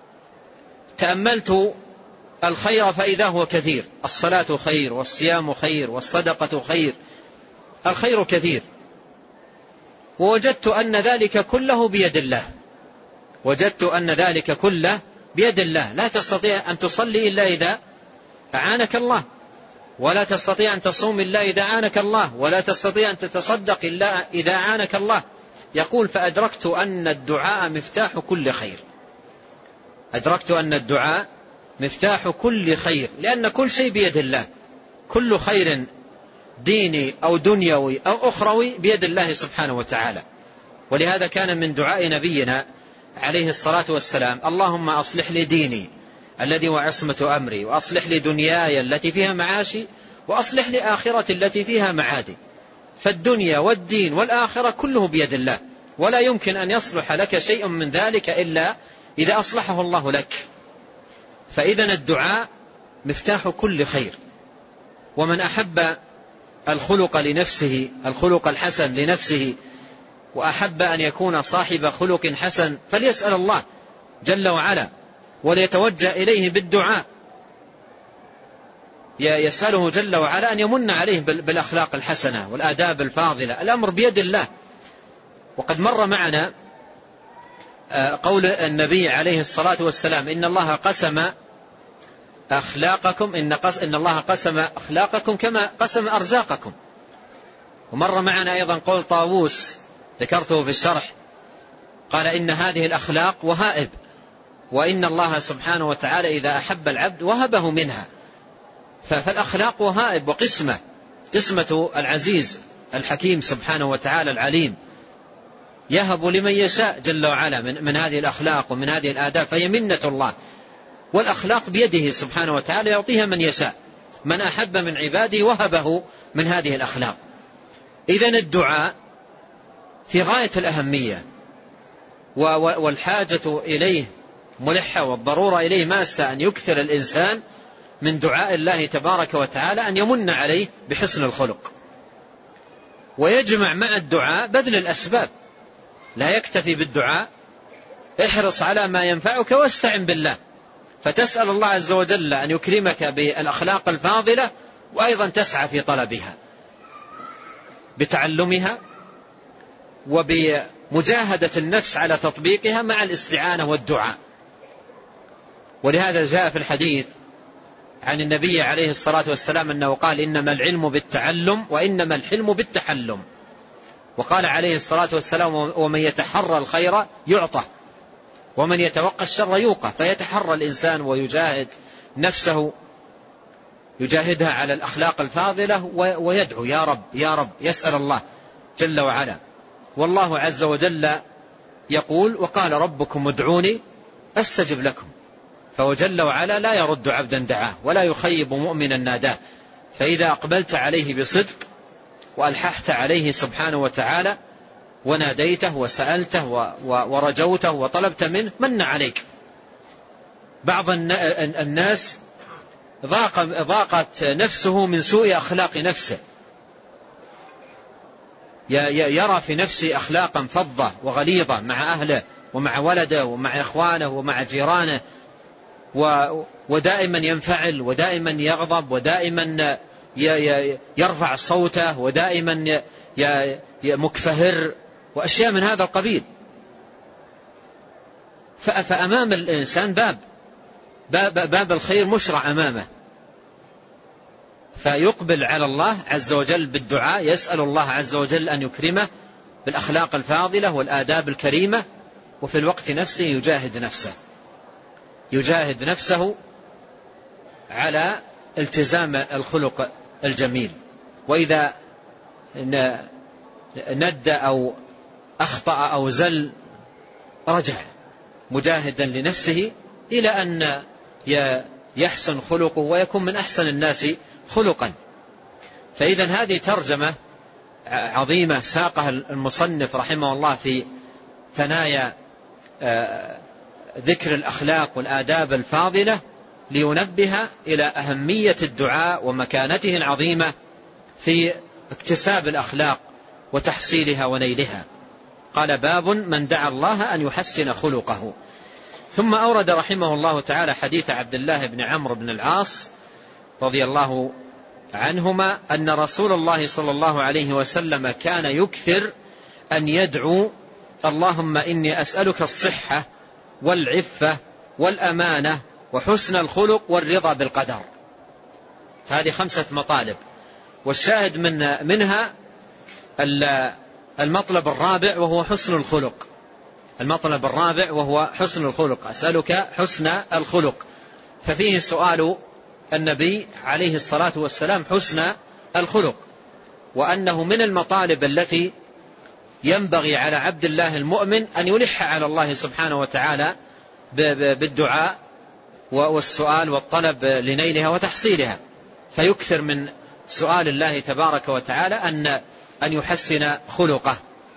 تأملت الخير فإذا هو كثير، الصلاة خير والصيام خير والصدقة خير، الخير كثير، ووجدت أن ذلك كله بيد الله، وجدت أن ذلك كله بيد الله. لا تستطيع أن تصلي إلا إذا أعانك الله، ولا تستطيع أن تصوم إلا إذا أعانك الله، ولا تستطيع أن تتصدق إلا إذا أعانك الله. يقول: فأدركت أن الدعاء مفتاح كل خير، أدركت أن الدعاء مفتاح كل خير، لأن كل شيء بيد الله، كل خير ديني أو دنيوي أو أخروي بيد الله سبحانه وتعالى. ولهذا كان من دعاء نبينا عليه الصلاة والسلام: اللهم أصلح لي ديني الذي هو عصمة أمري، وأصلح لي دنياي التي فيها معاشي، وأصلح لي آخرتي التي فيها معادي. فالدنيا والدين والآخرة كله بيد الله، ولا يمكن أن يصلح لك شيء من ذلك إلا إذا أصلحه الله لك. فإذن الدعاء مفتاح كل خير. ومن أحب الخلق لنفسه، الخلق الحسن لنفسه، وأحب أن يكون صاحب خلق حسن، فليسأل الله جل وعلا وليتوجه إليه بالدعاء، يسأله جل وعلا أن يمن عليه بالأخلاق الحسنة والآداب الفاضلة. الأمر بيد الله. وقد مر معنا قول النبي عليه الصلاة والسلام: إن الله قسم أخلاقكم إن, قس إن الله قسم أخلاقكم كما قسم أرزاقكم. ومر معنا أيضا قول طاووس ذكرته في الشرح، قال: إن هذه الأخلاق وهائب، وإن الله سبحانه وتعالى إذا أحب العبد وهبه منها. فالأخلاق وهائب وقسمة، قسمة العزيز الحكيم سبحانه وتعالى العليم، يهب لمن يشاء جل وعلا من, من هذه الأخلاق ومن هذه الآداب، فهي منة الله. والأخلاق بيده سبحانه وتعالى يعطيها من يشاء، من أحب من عباده وهبه من هذه الأخلاق. إذن الدعاء في غاية الأهمية، والحاجة إليه ملحة، والضرورة إليه ماسة، أن يكثر الإنسان من دعاء الله تبارك وتعالى أن يمن عليه بحسن الخلق. ويجمع مع الدعاء بذل الأسباب، لا يكتفي بالدعاء، احرص على ما ينفعك واستعن بالله، فتسأل الله عز وجل أن يكرمك بالأخلاق الفاضلة، وأيضا تسعى في طلبها بتعلمها وبمجاهدة النفس على تطبيقها مع الاستعانة والدعاء. ولهذا جاء في الحديث عن النبي عليه الصلاة والسلام أنه قال: إنما العلم بالتعلم وإنما الحلم بالتحلم. وقال عليه الصلاة والسلام: ومن يتحرى الخير يعطى، ومن يتوقى الشر يوقى. فيتحرى الإنسان ويجاهد نفسه، يجاهدها على الأخلاق الفاضلة، ويدعو: يا رب يا رب، يسأل الله جل وعلا. والله عز وجل يقول: وقال ربكم ادعوني أستجب لكم. فهو جل وعلا لا يرد عبدا دعاه، ولا يخيب مؤمنا ناداه. فإذا أقبلت عليه بصدق وألححت عليه سبحانه وتعالى وناديته وسألته ورجوته وطلبت منه، من عليك. بعض الناس ضاق ضاقت نفسه من سوء أخلاق نفسه، يرى في نفسه أخلاقا فظة وغليظة مع أهله ومع ولده ومع إخوانه ومع جيرانه، ودائما ينفعل ودائما يغضب ودائما يرفع صوته ودائما مكفهر وأشياء من هذا القبيل. فأمام الإنسان باب باب, باب الخير مشرع أمامه، فيقبل على الله عز وجل بالدعاء، يسأل الله عز وجل أن يكرمه بالأخلاق الفاضلة والآداب الكريمة، وفي الوقت نفسه يجاهد نفسه يجاهد نفسه على التزام الخلق الجميل. وإذا ند أو أخطأ أو زل رجع مجاهدا لنفسه إلى أن يحسن خلقه ويكون من أحسن الناس خلقا. فإذا هذه ترجمة عظيمة ساقها المصنف رحمه الله في ثنايا ذكر الأخلاق والآداب الفاضلة، لينبه إلى أهمية الدعاء ومكانته العظيمة في اكتساب الأخلاق وتحصيلها ونيلها. قال: باب من دعا الله أن يحسن خلقه. ثم أورد رحمه الله تعالى حديث عبد الله بن عمرو بن العاص رضي الله عنهما أن رسول الله صلى الله عليه وسلم كان يكثر أن يدعو: اللهم إني أسألك الصحة والعفة والأمانة وحسن الخلق والرضا بالقدر. هذه خمسة مطالب، والشاهد من منها المطلب الرابع وهو حسن الخلق. المطلب الرابع وهو حسن الخلق، أسألك حسن الخلق. ففيه سؤال النبي عليه الصلاة والسلام حسن الخلق، وأنه من المطالب التي ينبغي على عبد الله المؤمن أن يلح على الله سبحانه وتعالى بالدعاء والسؤال والطلب لنيلها وتحصيلها، فيكثر من سؤال الله تبارك وتعالى أن أن يحسن خلقه.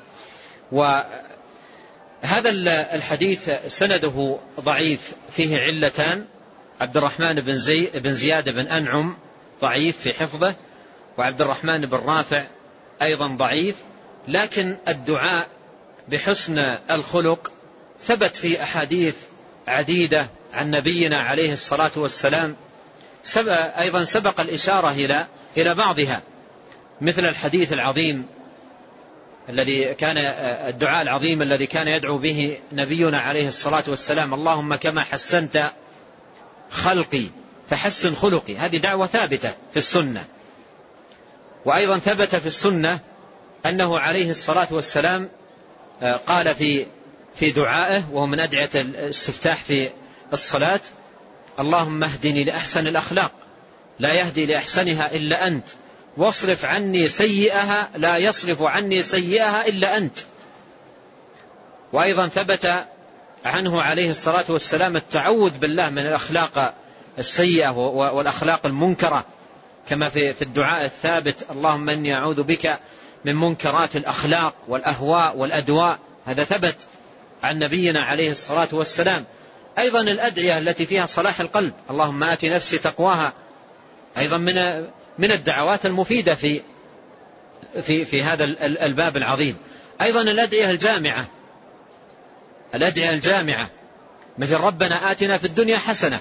وهذا الحديث سنده ضعيف، فيه علتان: عبد الرحمن بن, زي بن زياد بن أنعم ضعيف في حفظه، وعبد الرحمن بن رافع أيضا ضعيف. لكن الدعاء بحسن الخلق ثبت في أحاديث عديدة عن نبينا عليه الصلاة والسلام، أيضا سبق الإشارة إلى إلى بعضها، مثل الحديث العظيم الذي كان الدعاء العظيم الذي كان يدعو به نبينا عليه الصلاة والسلام: اللهم كما حسنت خلقي فحسن خلقي. هذه دعوة ثابتة في السنة. وأيضا ثبت في السنة أنه عليه الصلاة والسلام قال في في دعائه، وهو من أدعية الاستفتاح في الصلاة: اللهم اهدني لأحسن الأخلاق لا يهدي لأحسنها إلا أنت، واصرف عني سيئها لا يصرف عني سيئها إلا أنت. وأيضا ثبت عنه عليه الصلاة والسلام التعوذ بالله من الأخلاق السيئة والأخلاق المنكرة، كما في في الدعاء الثابت: اللهم إني أعوذ بك من منكرات الأخلاق والأهواء والأدواء. هذا ثبت عن نبينا عليه الصلاة والسلام. أيضا الأدعية التي فيها صلاح القلب: اللهم آت نفسي تقواها، أيضا من من الدعوات المفيدة في في في هذا الباب العظيم. أيضا الأدعية الجامعة، الأدعية الجامعة مثل ربنا آتنا في الدنيا حسنة،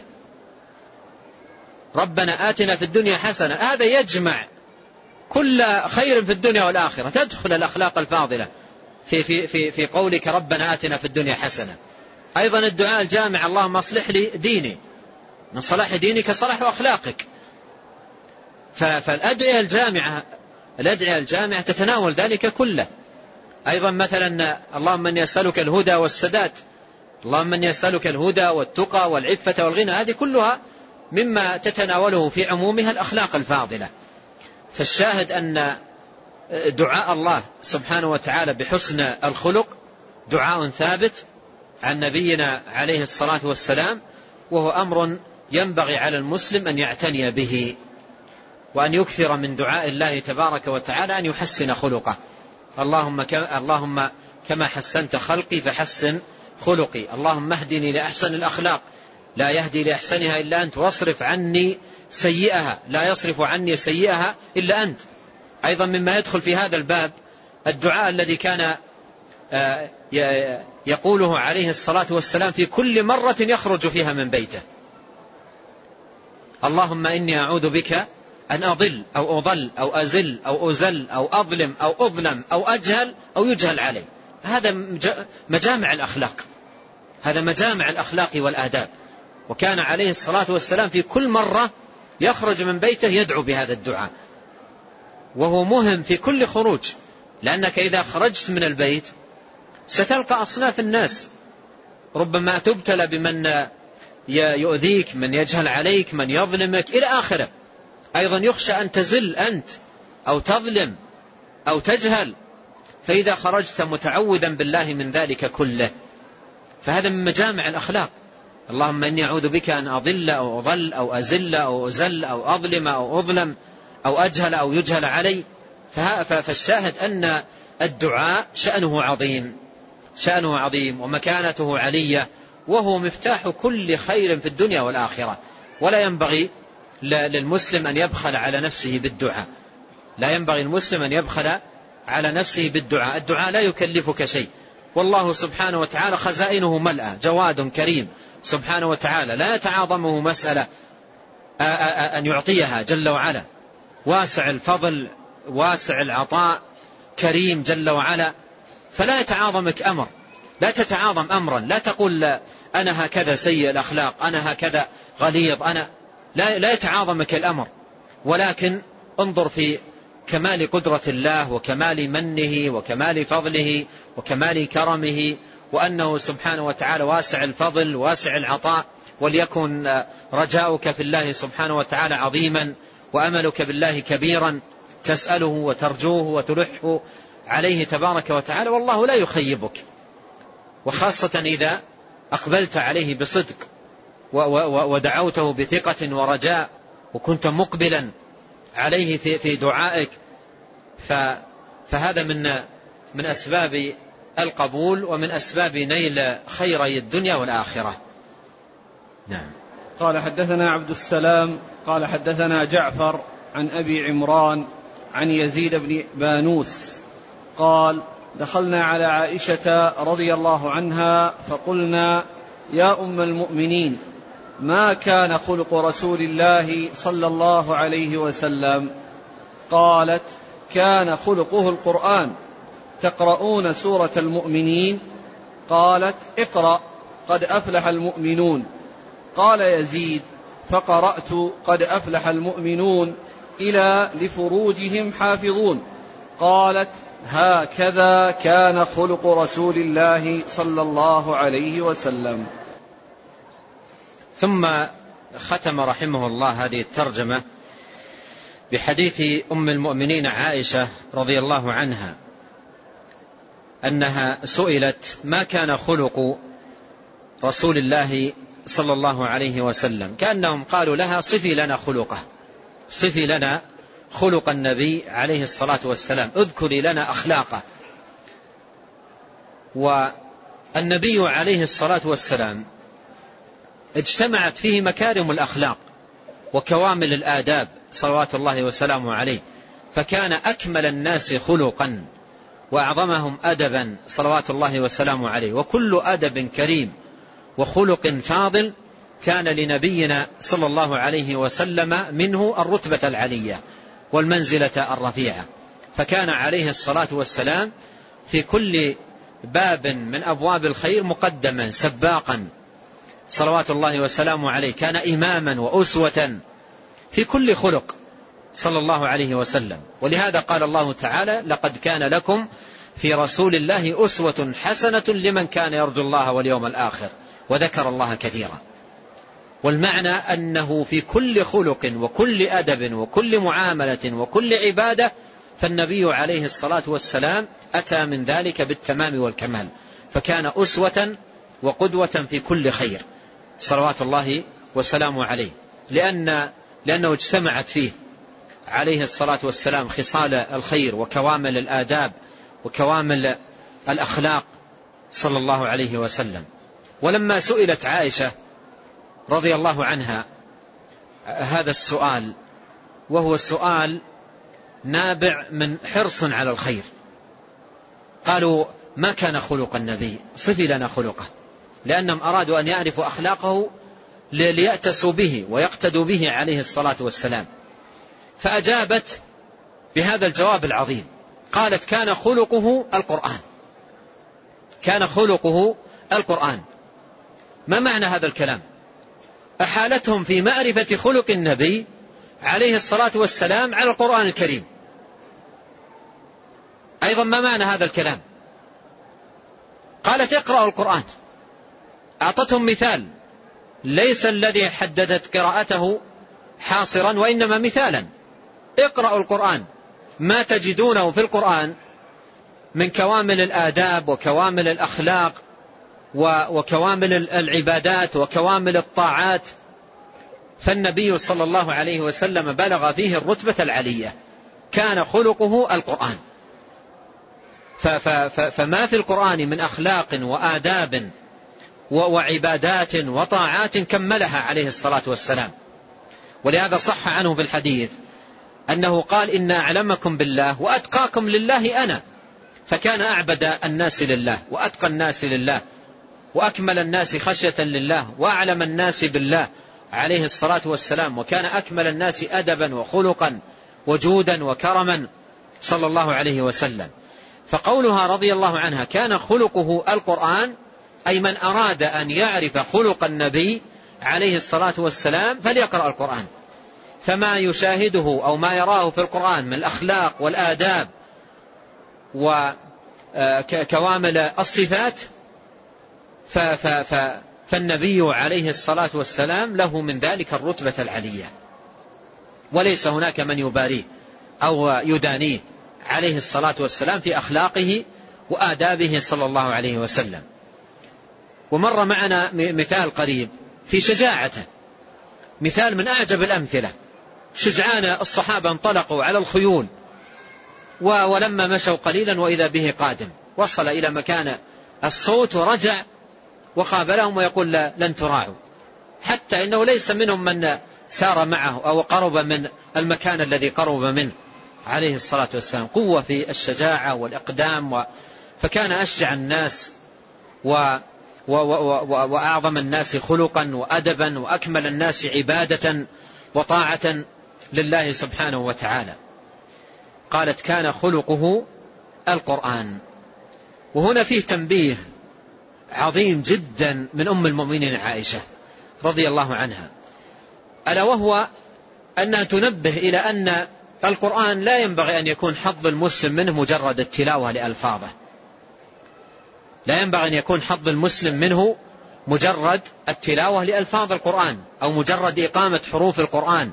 ربنا آتنا في الدنيا حسنة، هذا يجمع كل خير في الدنيا والآخرة. تدخل الأخلاق الفاضلة في في في في قولك ربنا آتنا في الدنيا حسنة. أيضا الدعاء الجامع: اللهم أصلح لي ديني، من صلاح دينك صلاح أخلاقك. فالأدعية الجامعة الأدعية الجامعة تتناول ذلك كله. أيضا مثلا: اللهم إني أسألك الهدى والسداد، اللهم إني أسألك الهدى والتقى والعفة والغنى. هذه كلها مما تتناوله في عمومها الأخلاق الفاضلة. فالشاهد أن دعاء الله سبحانه وتعالى بحسن الخلق دعاء ثابت عن نبينا عليه الصلاة والسلام، وهو أمر ينبغي على المسلم أن يعتني به، وأن يكثر من دعاء الله تبارك وتعالى أن يحسن خلقه. اللهم اللهم كما حسنت خلقي فحسن خلقي، اللهم اهدني لأحسن الأخلاق لا يهدي لأحسنها إلا أنت، واصرف عني سيئها لا يصرف عني سيئها إلا أنت. أيضا مما يدخل في هذا الباب الدعاء الذي كان يقوله عليه الصلاة والسلام في كل مرة يخرج فيها من بيته: اللهم إني أعوذ بك أن أضل أو أضل أو أزل أو أزل أو أظلم أو أظلم أو أجهل أو يجهل علي. هذا مجامع الأخلاق، هذا مجامع الأخلاق والآداب. وكان عليه الصلاة والسلام في كل مرة يخرج من بيته يدعو بهذا الدعاء، وهو مهم في كل خروج، لأنك إذا خرجت من البيت ستلقى أصناف الناس، ربما تبتلى بمن يؤذيك، من يجهل عليك، من يظلمك إلى آخره. أيضا يخشى أن تزل أنت أو تظلم أو تجهل، فإذا خرجت متعوذا بالله من ذلك كله، فهذا من مجامع الأخلاق. اللهم إني أعوذ بك أن أضل أو أضل أو أزل أو أزل أو أظلم أو أظلم أو أجهل أو يجهل علي. فالشاهد أن الدعاء شأنه عظيم، شأنه عظيم ومكانته علية، وهو مفتاح كل خير في الدنيا والآخرة. ولا ينبغي للمسلم أن يبخل على نفسه بالدعاء، لا ينبغي المسلم أن يبخل على نفسه بالدعاء. الدعاء لا يكلفك شيء، والله سبحانه وتعالى خزائنه ملأى، جواد كريم سبحانه وتعالى، لا يتعاظمه مسألة أن يعطيها جل وعلا، واسع الفضل واسع العطاء كريم جل وعلا، فلا يتعاظمك أمر، لا تتعاظم أمرا، لا تقول أنا هكذا سيء الأخلاق، أنا هكذا غليظ، أنا لا, لا يتعاظمك الأمر، ولكن انظر في كمال قدرة الله وكمال منه وكمال فضله وكمال كرمه، وأنه سبحانه وتعالى واسع الفضل واسع العطاء. وليكن رجاؤك في الله سبحانه وتعالى عظيما، وأملك بالله كبيرا، تسأله وترجوه وتلحه عليه تبارك وتعالى، والله لا يخيبك، وخاصة إذا أقبلت عليه بصدق ودعوته بثقة ورجاء، وكنت مقبلا عليه في دعائك، فهذا من من أسباب القبول ومن أسباب نيل خيري الدنيا والآخرة. نعم. قال حدثنا عبد السلام قال حدثنا جعفر عن أبي عمران عن يزيد بن بانوس قال دخلنا على عائشة رضي الله عنها فقلنا يا أم المؤمنين ما كان خلق رسول الله صلى الله عليه وسلم؟ قالت كان خلقه القرآن. تقرؤون سورة المؤمنين؟ قالت اقرأ قد أفلح المؤمنون. قال يزيد فقرأت قد أفلح المؤمنون إلى لفروجهم حافظون. قالت هكذا كان خلق رسول الله صلى الله عليه وسلم. ثم ختم رحمه الله هذه الترجمة بحديث أم المؤمنين عائشة رضي الله عنها أنها سئلت ما كان خلق رسول الله صلى الله عليه وسلم، كأنهم قالوا لها صفي لنا خلقه، صفي لنا خلق النبي عليه الصلاة والسلام، اذكري لنا أخلاقه. والنبي عليه الصلاة والسلام اجتمعت فيه مكارم الأخلاق وكوامل الآداب صلوات الله وسلامه عليه، فكان أكمل الناس خلقا وأعظمهم أدبا صلوات الله وسلامه عليه، وكل أدب كريم وخلق فاضل كان لنبينا صلى الله عليه وسلم منه الرتبة العلية والمنزلة الرفيعة، فكان عليه الصلاة والسلام في كل باب من أبواب الخير مقدما سباقا صلوات الله وسلامه عليه، كان إماما وأسوة في كل خلق صلى الله عليه وسلم. ولهذا قال الله تعالى لقد كان لكم في رسول الله أسوة حسنة لمن كان يرجو الله واليوم الآخر وذكر الله كثيرا. والمعنى أنه في كل خلق وكل أدب وكل معاملة وكل عبادة فالنبي عليه الصلاة والسلام أتى من ذلك بالتمام والكمال، فكان أسوة وقدوة في كل خير صلوات الله وسلامه عليه، لأن لأنه اجتمعت فيه عليه الصلاة والسلام خصال الخير وكوامل الآداب وكوامل الأخلاق صلى الله عليه وسلم. ولما سئلت عائشة رضي الله عنها هذا السؤال، وهو السؤال نابع من حرص على الخير، قالوا ما كان خلق النبي، صفي لنا خلقه، لأنهم أرادوا أن يعرفوا أخلاقه ليأتسوا به ويقتدوا به عليه الصلاة والسلام. فأجابت بهذا الجواب العظيم، قالت كان خلقه القرآن، كان خلقه القرآن. ما معنى هذا الكلام؟ أحالتهم في معرفة خلق النبي عليه الصلاة والسلام على القرآن الكريم. أيضا ما معنى هذا الكلام؟ قالت اقرأوا القرآن، أعطتهم مثال ليس الذي حددت قراءته حاصرا وإنما مثالا، اقرأوا القرآن، ما تجدونه في القرآن من كوامل الآداب وكوامل الأخلاق وكوامل العبادات وكوامل الطاعات، فالنبي صلى الله عليه وسلم بلغ فيه الرتبة العلية، كان خلقه القرآن. فما في القرآن من أخلاق وآداب وعبادات وطاعات كملها عليه الصلاة والسلام. ولهذا صح عنه في الحديث أنه قال إن أعلمكم بالله وأتقاكم لله أنا، فكان أعبد الناس لله وأتقى الناس لله وأكمل الناس خشية لله وأعلم الناس بالله عليه الصلاة والسلام، وكان أكمل الناس أدبا وخلقا وجودا وكرما صلى الله عليه وسلم. فقولها رضي الله عنها كان خلقه القرآن، أي من أراد أن يعرف خلق النبي عليه الصلاة والسلام فليقرأ القرآن، فما يشاهده أو ما يراه في القرآن من الأخلاق والآداب وكوامل الصفات فالنبي عليه الصلاة والسلام له من ذلك الرتبة العلية، وليس هناك من يباريه أو يدانيه عليه الصلاة والسلام في أخلاقه وآدابه صلى الله عليه وسلم. ومر معنا مثال قريب في شجاعته، مثال من أعجب الأمثلة. شجعان الصحابة انطلقوا على الخيول، ولما مشوا قليلا وإذا به قادم، وصل إلى مكان الصوت ورجع وقابلهم ويقول لن تراعوا، حتى إنه ليس منهم من سار معه أو قرب من المكان الذي قرب منه عليه الصلاة والسلام. قوة في الشجاعة والإقدام و... فكان أشجع الناس و... و... و... و... وأعظم الناس خلقا وأدبا وأكمل الناس عبادة وطاعة لله سبحانه وتعالى. قالت كان خلقه القرآن. وهنا فيه تنبيه عظيم جدا من أم المؤمنين عائشة رضي الله عنها، ألا وهو أنها تنبه إلى أن القرآن لا ينبغي أن يكون حظ المسلم منه مجرد التلاوة لألفاظه، لا ينبغي أن يكون حظ المسلم منه مجرد التلاوة لألفاظ القرآن أو مجرد إقامة حروف القرآن،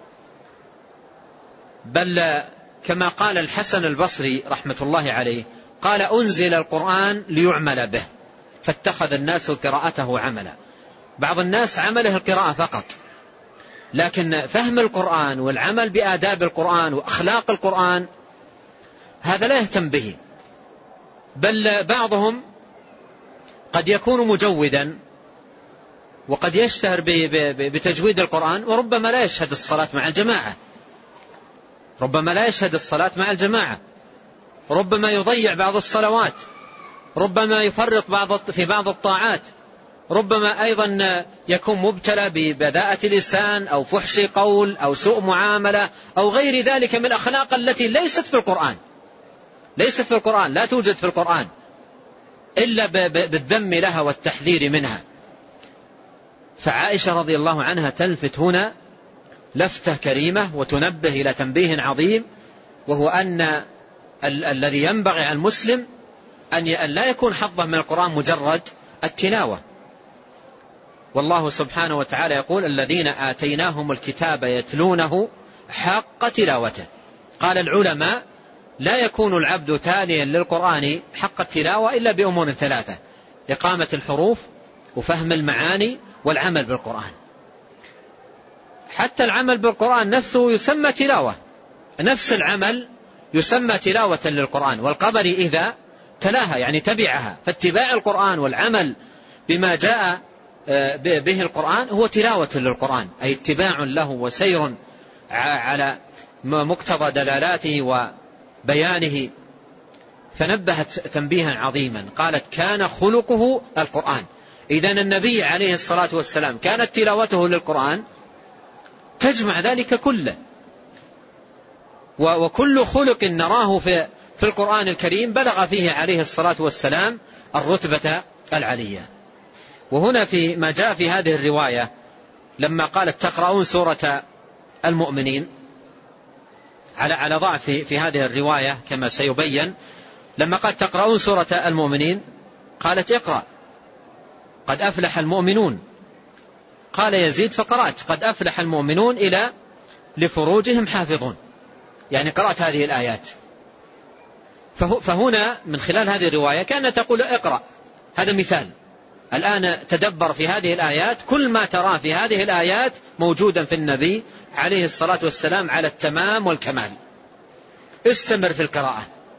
بل كما قال الحسن البصري رحمة الله عليه قال أنزل القرآن ليعمل به فاتخذ الناس قراءته عملا. بعض الناس عمله القراءة فقط، لكن فهم القرآن والعمل بآداب القرآن وأخلاق القرآن هذا لا يهتم به، بل بعضهم قد يكون مجودا وقد يشتهر بتجويد القرآن وربما لا يشهد الصلاة مع الجماعة، ربما لا يشهد الصلاة مع الجماعة، ربما يضيع بعض الصلوات، ربما يفرط بعض في بعض الطاعات، ربما أيضا يكون مبتلى ببذاءة لسان أو فحش قول أو سوء معاملة أو غير ذلك من الأخلاق التي ليست في القرآن، ليست في القرآن، لا توجد في القرآن إلا بالذم لها والتحذير منها. فعائشة رضي الله عنها تلفت هنا لفتة كريمة وتنبه إلى تنبيه عظيم، وهو أن ال- الذي ينبغي على المسلم أن لا يكون حظه من القرآن مجرد التلاوة. والله سبحانه وتعالى يقول الذين آتيناهم الكتاب يتلونه حق تلاوته. قال العلماء لا يكون العبد تاليا للقرآن حق التلاوة إلا بأمور ثلاثة: إقامة الحروف وفهم المعاني والعمل بالقرآن. حتى العمل بالقرآن نفسه يسمى تلاوة، نفس العمل يسمى تلاوة للقرآن، والقمر إذا تلاها يعني تبعها، فاتباع القرآن والعمل بما جاء به القرآن هو تلاوة للقرآن، أي اتباع له وسير على مقتضى دلالاته وبيانه. فنبهت تنبيها عظيما، قالت كان خلقه القرآن. إذن النبي عليه الصلاة والسلام كانت تلاوته للقرآن تجمع ذلك كله، وكل خلق نراه في في القرآن الكريم بلغ فيه عليه الصلاة والسلام الرتبة العلية. وهنا في ما جاء في هذه الرواية لما قالت تقرؤون سورة المؤمنين، على على ضعف في, في هذه الرواية كما سيبين، لما قالت تقرؤون سورة المؤمنين قالت اقرأ قد أفلح المؤمنون. قال يزيد فقرأت قد أفلح المؤمنون إلى لفروجهم حافظون، يعني قرأت هذه الآيات. فهنا من خلال هذه الرواية كان تقول اقرأ، هذا مثال. الآن تدبر في هذه الآيات، كل ما تراه في هذه الآيات موجودا في النبي عليه الصلاة والسلام على التمام والكمال. استمر في القراءة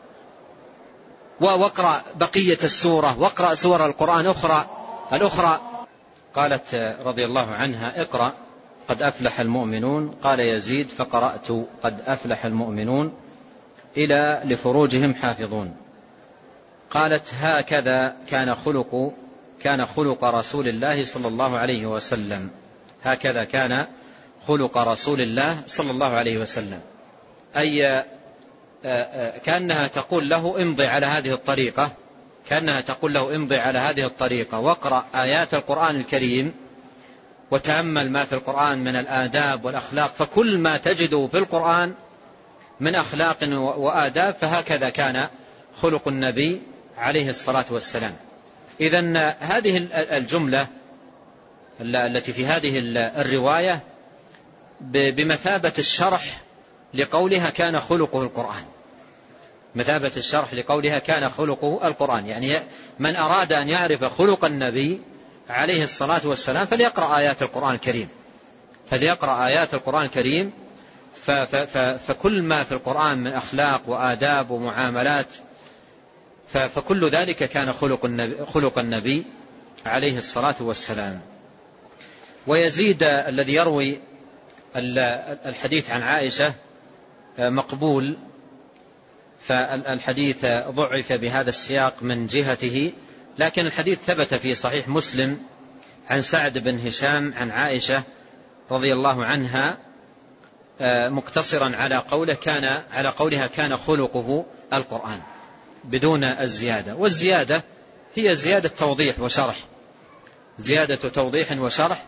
واقرأ بقية السورة واقرأ سور القرآن أخرى الأخرى. قالت رضي الله عنها اقرأ قد أفلح المؤمنون. قال يزيد فقرأت قد أفلح المؤمنون إلى لفروجهم حافظون. قالت هكذا كان خلق كان خلق رسول الله صلى الله عليه وسلم، هكذا كان خلق رسول الله صلى الله عليه وسلم، أي كأنها تقول له امضي على هذه الطريقة، كأنها تقول له امضي على هذه الطريقة واقرأ آيات القرآن الكريم وتأمل ما في القرآن من الآداب والأخلاق، فكل ما تجده في القرآن من أخلاق وآداب فهكذا كان خلق النبي عليه الصلاة والسلام. إذن هذه الجملة التي في هذه الرواية بمثابة الشرح لقولها كان خلقه القرآن، مثابة الشرح لقولها كان خلقه القرآن، يعني من أراد أن يعرف خلق النبي عليه الصلاة والسلام فليقرأ آيات القرآن الكريم، فليقرأ آيات القرآن الكريم. فكل ما في القرآن من أخلاق وآداب ومعاملات فكل ذلك كان خلق النبي, خلق النبي عليه الصلاة والسلام. ويزيد الذي يروي الحديث عن عائشة مقبول، فالحديث ضعف بهذا السياق من جهته، لكن الحديث ثبت في صحيح مسلم عن سعد بن هشام عن عائشة رضي الله عنها مقتصرا على قوله كان على قولها كان خلقه القرآن بدون الزيادة. والزيادة هي زيادة توضيح وشرح، زيادة توضيح وشرح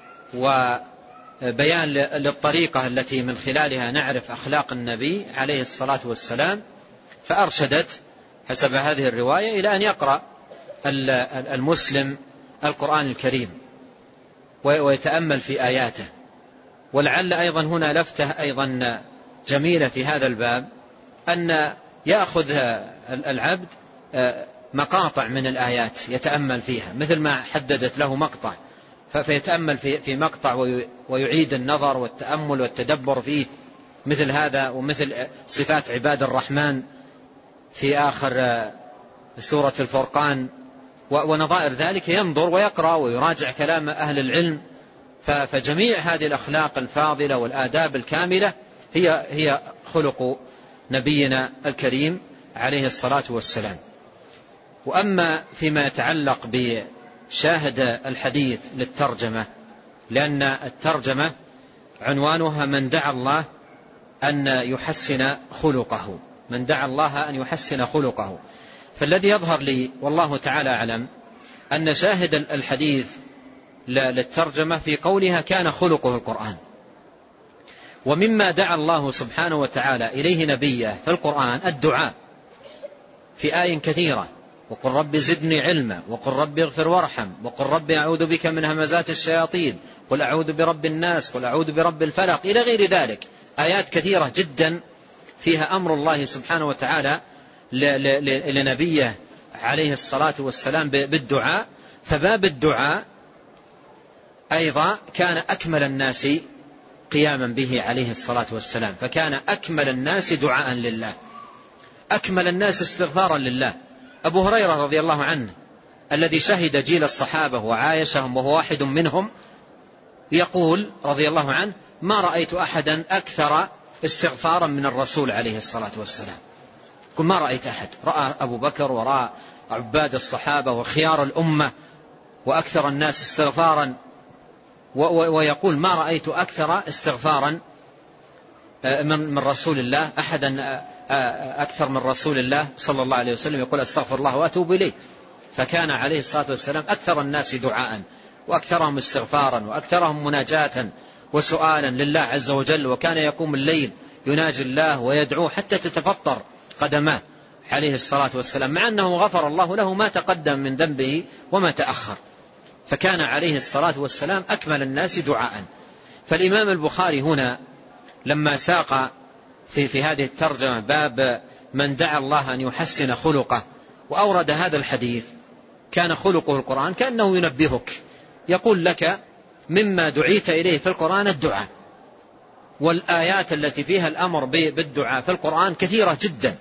وبيان للطريقة التي من خلالها نعرف أخلاق النبي عليه الصلاة والسلام. فأرشدت حسب هذه الرواية إلى أن يقرأ المسلم القرآن الكريم ويتأمل في آياته. ولعل أيضا هنا لفتة أيضا جميلة في هذا الباب، أن يأخذ العبد مقاطع من الآيات يتأمل فيها، مثل ما حددت له مقطع فيتأمل في مقطع ويعيد النظر والتأمل والتدبر فيه، مثل هذا ومثل صفات عباد الرحمن في آخر سورة الفرقان ونظائر ذلك، ينظر ويقرأ ويراجع كلام أهل العلم. فجميع هذه الأخلاق الفاضلة والآداب الكاملة هي هي خلق نبينا الكريم عليه الصلاة والسلام. وأما فيما يتعلق بشاهد الحديث للترجمة، لأن الترجمة عنوانها من دعا الله أن يحسن خلقه، من دعا الله أن يحسن خلقه. فالذي يظهر لي والله تعالى أعلم أن شاهد الحديث للترجمة في قولها كان خلقه القرآن. ومما دعا الله سبحانه وتعالى إليه نبيه في القرآن الدعاء في آية كثيرة، وقل رب زدني علما، وقل رب اغفر وارحم، وقل رب أعوذ بك من همزات الشياطين، قل أعوذ برب الناس، قل أعوذ برب الفلق، إلى غير ذلك. آيات كثيرة جدا فيها أمر الله سبحانه وتعالى لنبيه عليه الصلاة والسلام بالدعاء. فباب الدعاء أيضا كان أكمل الناس قياما به عليه الصلاة والسلام، فكان أكمل الناس دعاء لله، أكمل الناس استغفارا لله. أبو هريرة رضي الله عنه الذي شهد جيل الصحابة وعايشهم وهو واحد منهم يقول رضي الله عنه ما رأيت أحدا أكثر استغفارا من الرسول عليه الصلاة والسلام. قل ما رأيت أحد، رأى أبو بكر ورأى عباد الصحابة وخيار الأمة وأكثر الناس استغفارا، ويقول ما رأيت أكثر استغفارا من رسول الله، أحدا أكثر من رسول الله صلى الله عليه وسلم يقول أستغفر الله وأتوب إليه. فكان عليه الصلاة والسلام أكثر الناس دعاء وأكثرهم استغفارا وأكثرهم مناجاة وسؤالا لله عز وجل، وكان يقوم الليل يناجي الله ويدعوه حتى تتفطر قدماه عليه الصلاة والسلام، مع أنه غفر الله له ما تقدم من ذنبه وما تأخر. فكان عليه الصلاة والسلام أكمل الناس دعاء. فالإمام البخاري هنا لما ساق في, في هذه الترجمة باب من دعا الله أن يحسن خلقه وأورد هذا الحديث كان خلقه القرآن، كأنه ينبهك يقول لك مما دعيت إليه في القرآن الدعاء، والآيات التي فيها الأمر بالدعاء في القرآن كثيرة جدا.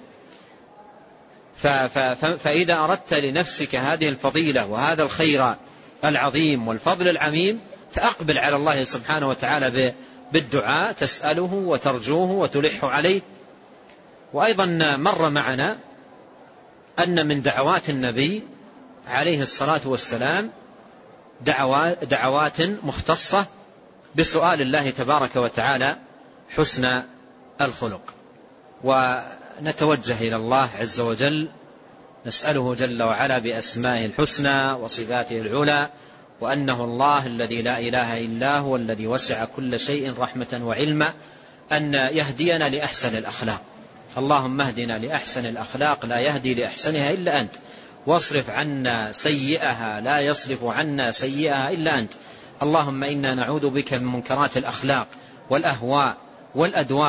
فإذا أردت لنفسك هذه الفضيلة وهذا الخير العظيم والفضل العميم فأقبل على الله سبحانه وتعالى بالدعاء، تسأله وترجوه وتلح عليه. وأيضا مر معنا أن من دعوات النبي عليه الصلاة والسلام دعوات, دعوات مختصة بسؤال الله تبارك وتعالى حسن الخلق. ونتوجه إلى الله عز وجل نسأله جل وعلا بأسمائه الحسنى وصفاته العلى، وأنه الله الذي لا إله إلا هو الذي وسع كل شيء رحمة وعلما، أن يهدينا لأحسن الأخلاق. اللهم اهدنا لأحسن الأخلاق لا يهدي لأحسنها إلا أنت، واصرف عنا سيئها لا يصرف عنا سيئها إلا أنت. اللهم إنا نعوذ بك من منكرات الأخلاق والأهواء والأدواء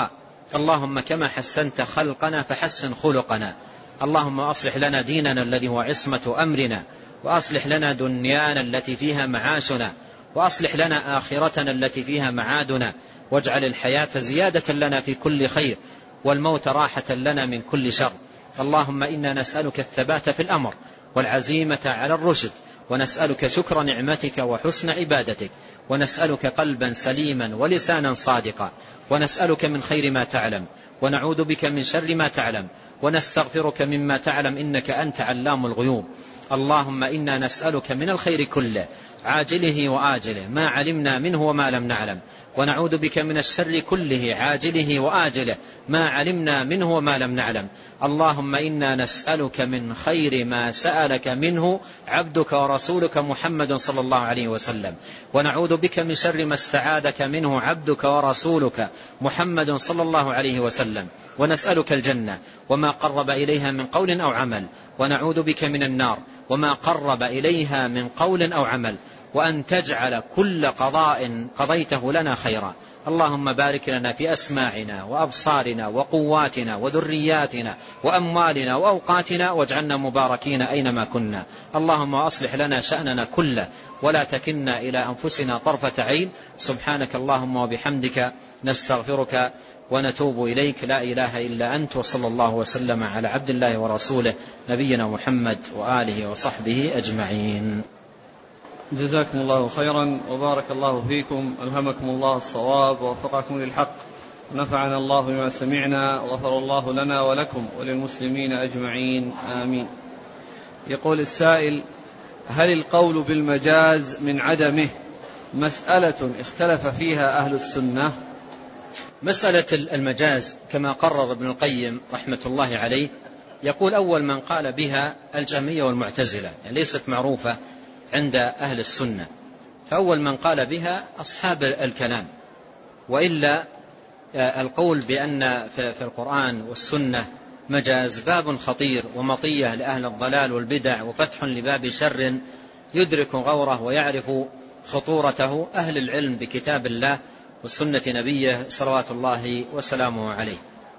اللهم كما حسنت خلقنا فحسن خلقنا. اللهم أصلح لنا ديننا الذي هو عصمة أمرنا، وأصلح لنا دنيانا التي فيها معاشنا، وأصلح لنا آخرتنا التي فيها معادنا، واجعل الحياة زيادة لنا في كل خير، والموت راحة لنا من كل شر. اللهم إنا نسألك الثبات في الأمر والعزيمة على الرشد، ونسألك شكر نعمتك وحسن عبادتك، ونسألك قلبا سليما ولسانا صادقا، ونسألك من خير ما تعلم، ونعوذ بك من شر ما تعلم، ونستغفرك مما تعلم إنك أنت علام الغيوب. اللهم إنا نسألك من الخير كله عاجله وآجله ما علمنا منه وما لم نعلم، ونعوذ بك من الشر كله عاجله وآجله ما علمنا منه وما لم نعلم. اللهم إنا نسألك من خير ما سألك منه عبدك ورسولك محمد صلى الله عليه وسلم، ونعوذ بك من شر ما استعاذك منه عبدك ورسولك محمد صلى الله عليه وسلم، ونسألك الجنة وما قرب إليها من قول أو عمل، ونعوذ بك من النار وما قرب إليها من قول أو عمل، وأن تجعل كل قضاء قضيته لنا خيرا. اللهم بارك لنا في أسماعنا وأبصارنا وقواتنا وذرياتنا وأموالنا وأوقاتنا، واجعلنا مباركين أينما كنا. اللهم أصلح لنا شأننا كله، ولا تكلنا إلى أنفسنا طرفة عين. سبحانك اللهم وبحمدك نستغفرك ونتوب إليك. لا إله إلا أنت، وصلى الله وسلم على عبد الله ورسوله نبينا محمد وآله وصحبه أجمعين. جزاكم الله خيرا وبارك الله فيكم، ألهمكم الله الصواب ووفقكم للحق، ونفعنا الله بما سمعنا، وغفر الله لنا ولكم وللمسلمين أجمعين، آمين. يقول السائل: هل القول بالمجاز من عدمه مسألة اختلف فيها أهل السنة؟ مسألة المجاز كما قرر ابن القيم رحمة الله عليه، يقول أول من قال بها الجهمية والمعتزلة، يعني ليست معروفة عند أهل السنة، فأول من قال بها أصحاب الكلام. وإلا القول بأن في القرآن والسنة مجاز باب خطير ومطية لأهل الضلال والبدع، وفتح لباب شر يدرك غوره ويعرف خطورته أهل العلم بكتاب الله وسنة نبيه صلوات الله وسلامه عليه.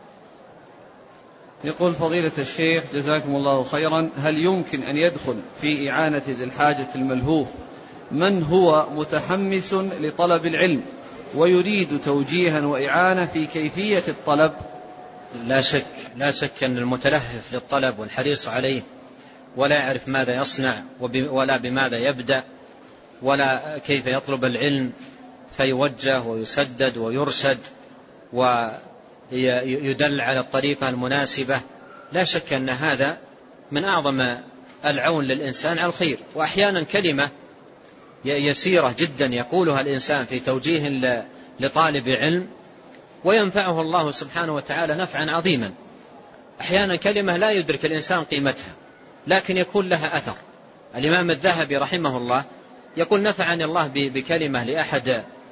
يقول فضيلة الشيخ جزاكم الله خيرا: هل يمكن أن يدخل في إعانة ذي الحاجة الملهوف من هو متحمس لطلب العلم ويريد توجيها وإعانة في كيفية الطلب؟ لا شك لا شك أن المتلهف للطلب والحريص عليه ولا يعرف ماذا يصنع ولا بماذا يبدأ ولا كيف يطلب العلم فيوجه ويسدد ويرشد ويدل على الطريقة المناسبة، لا شك أن هذا من أعظم العون للإنسان على الخير. وأحيانا كلمة يسيرة جدا يقولها الإنسان في توجيه لطالب علم وينفعه الله سبحانه وتعالى نفعا عظيما. أحيانا كلمة لا يدرك الإنسان قيمتها لكن يكون لها أثر. الإمام الذهبي رحمه الله يقول: نفعني الله بكلمة لأحد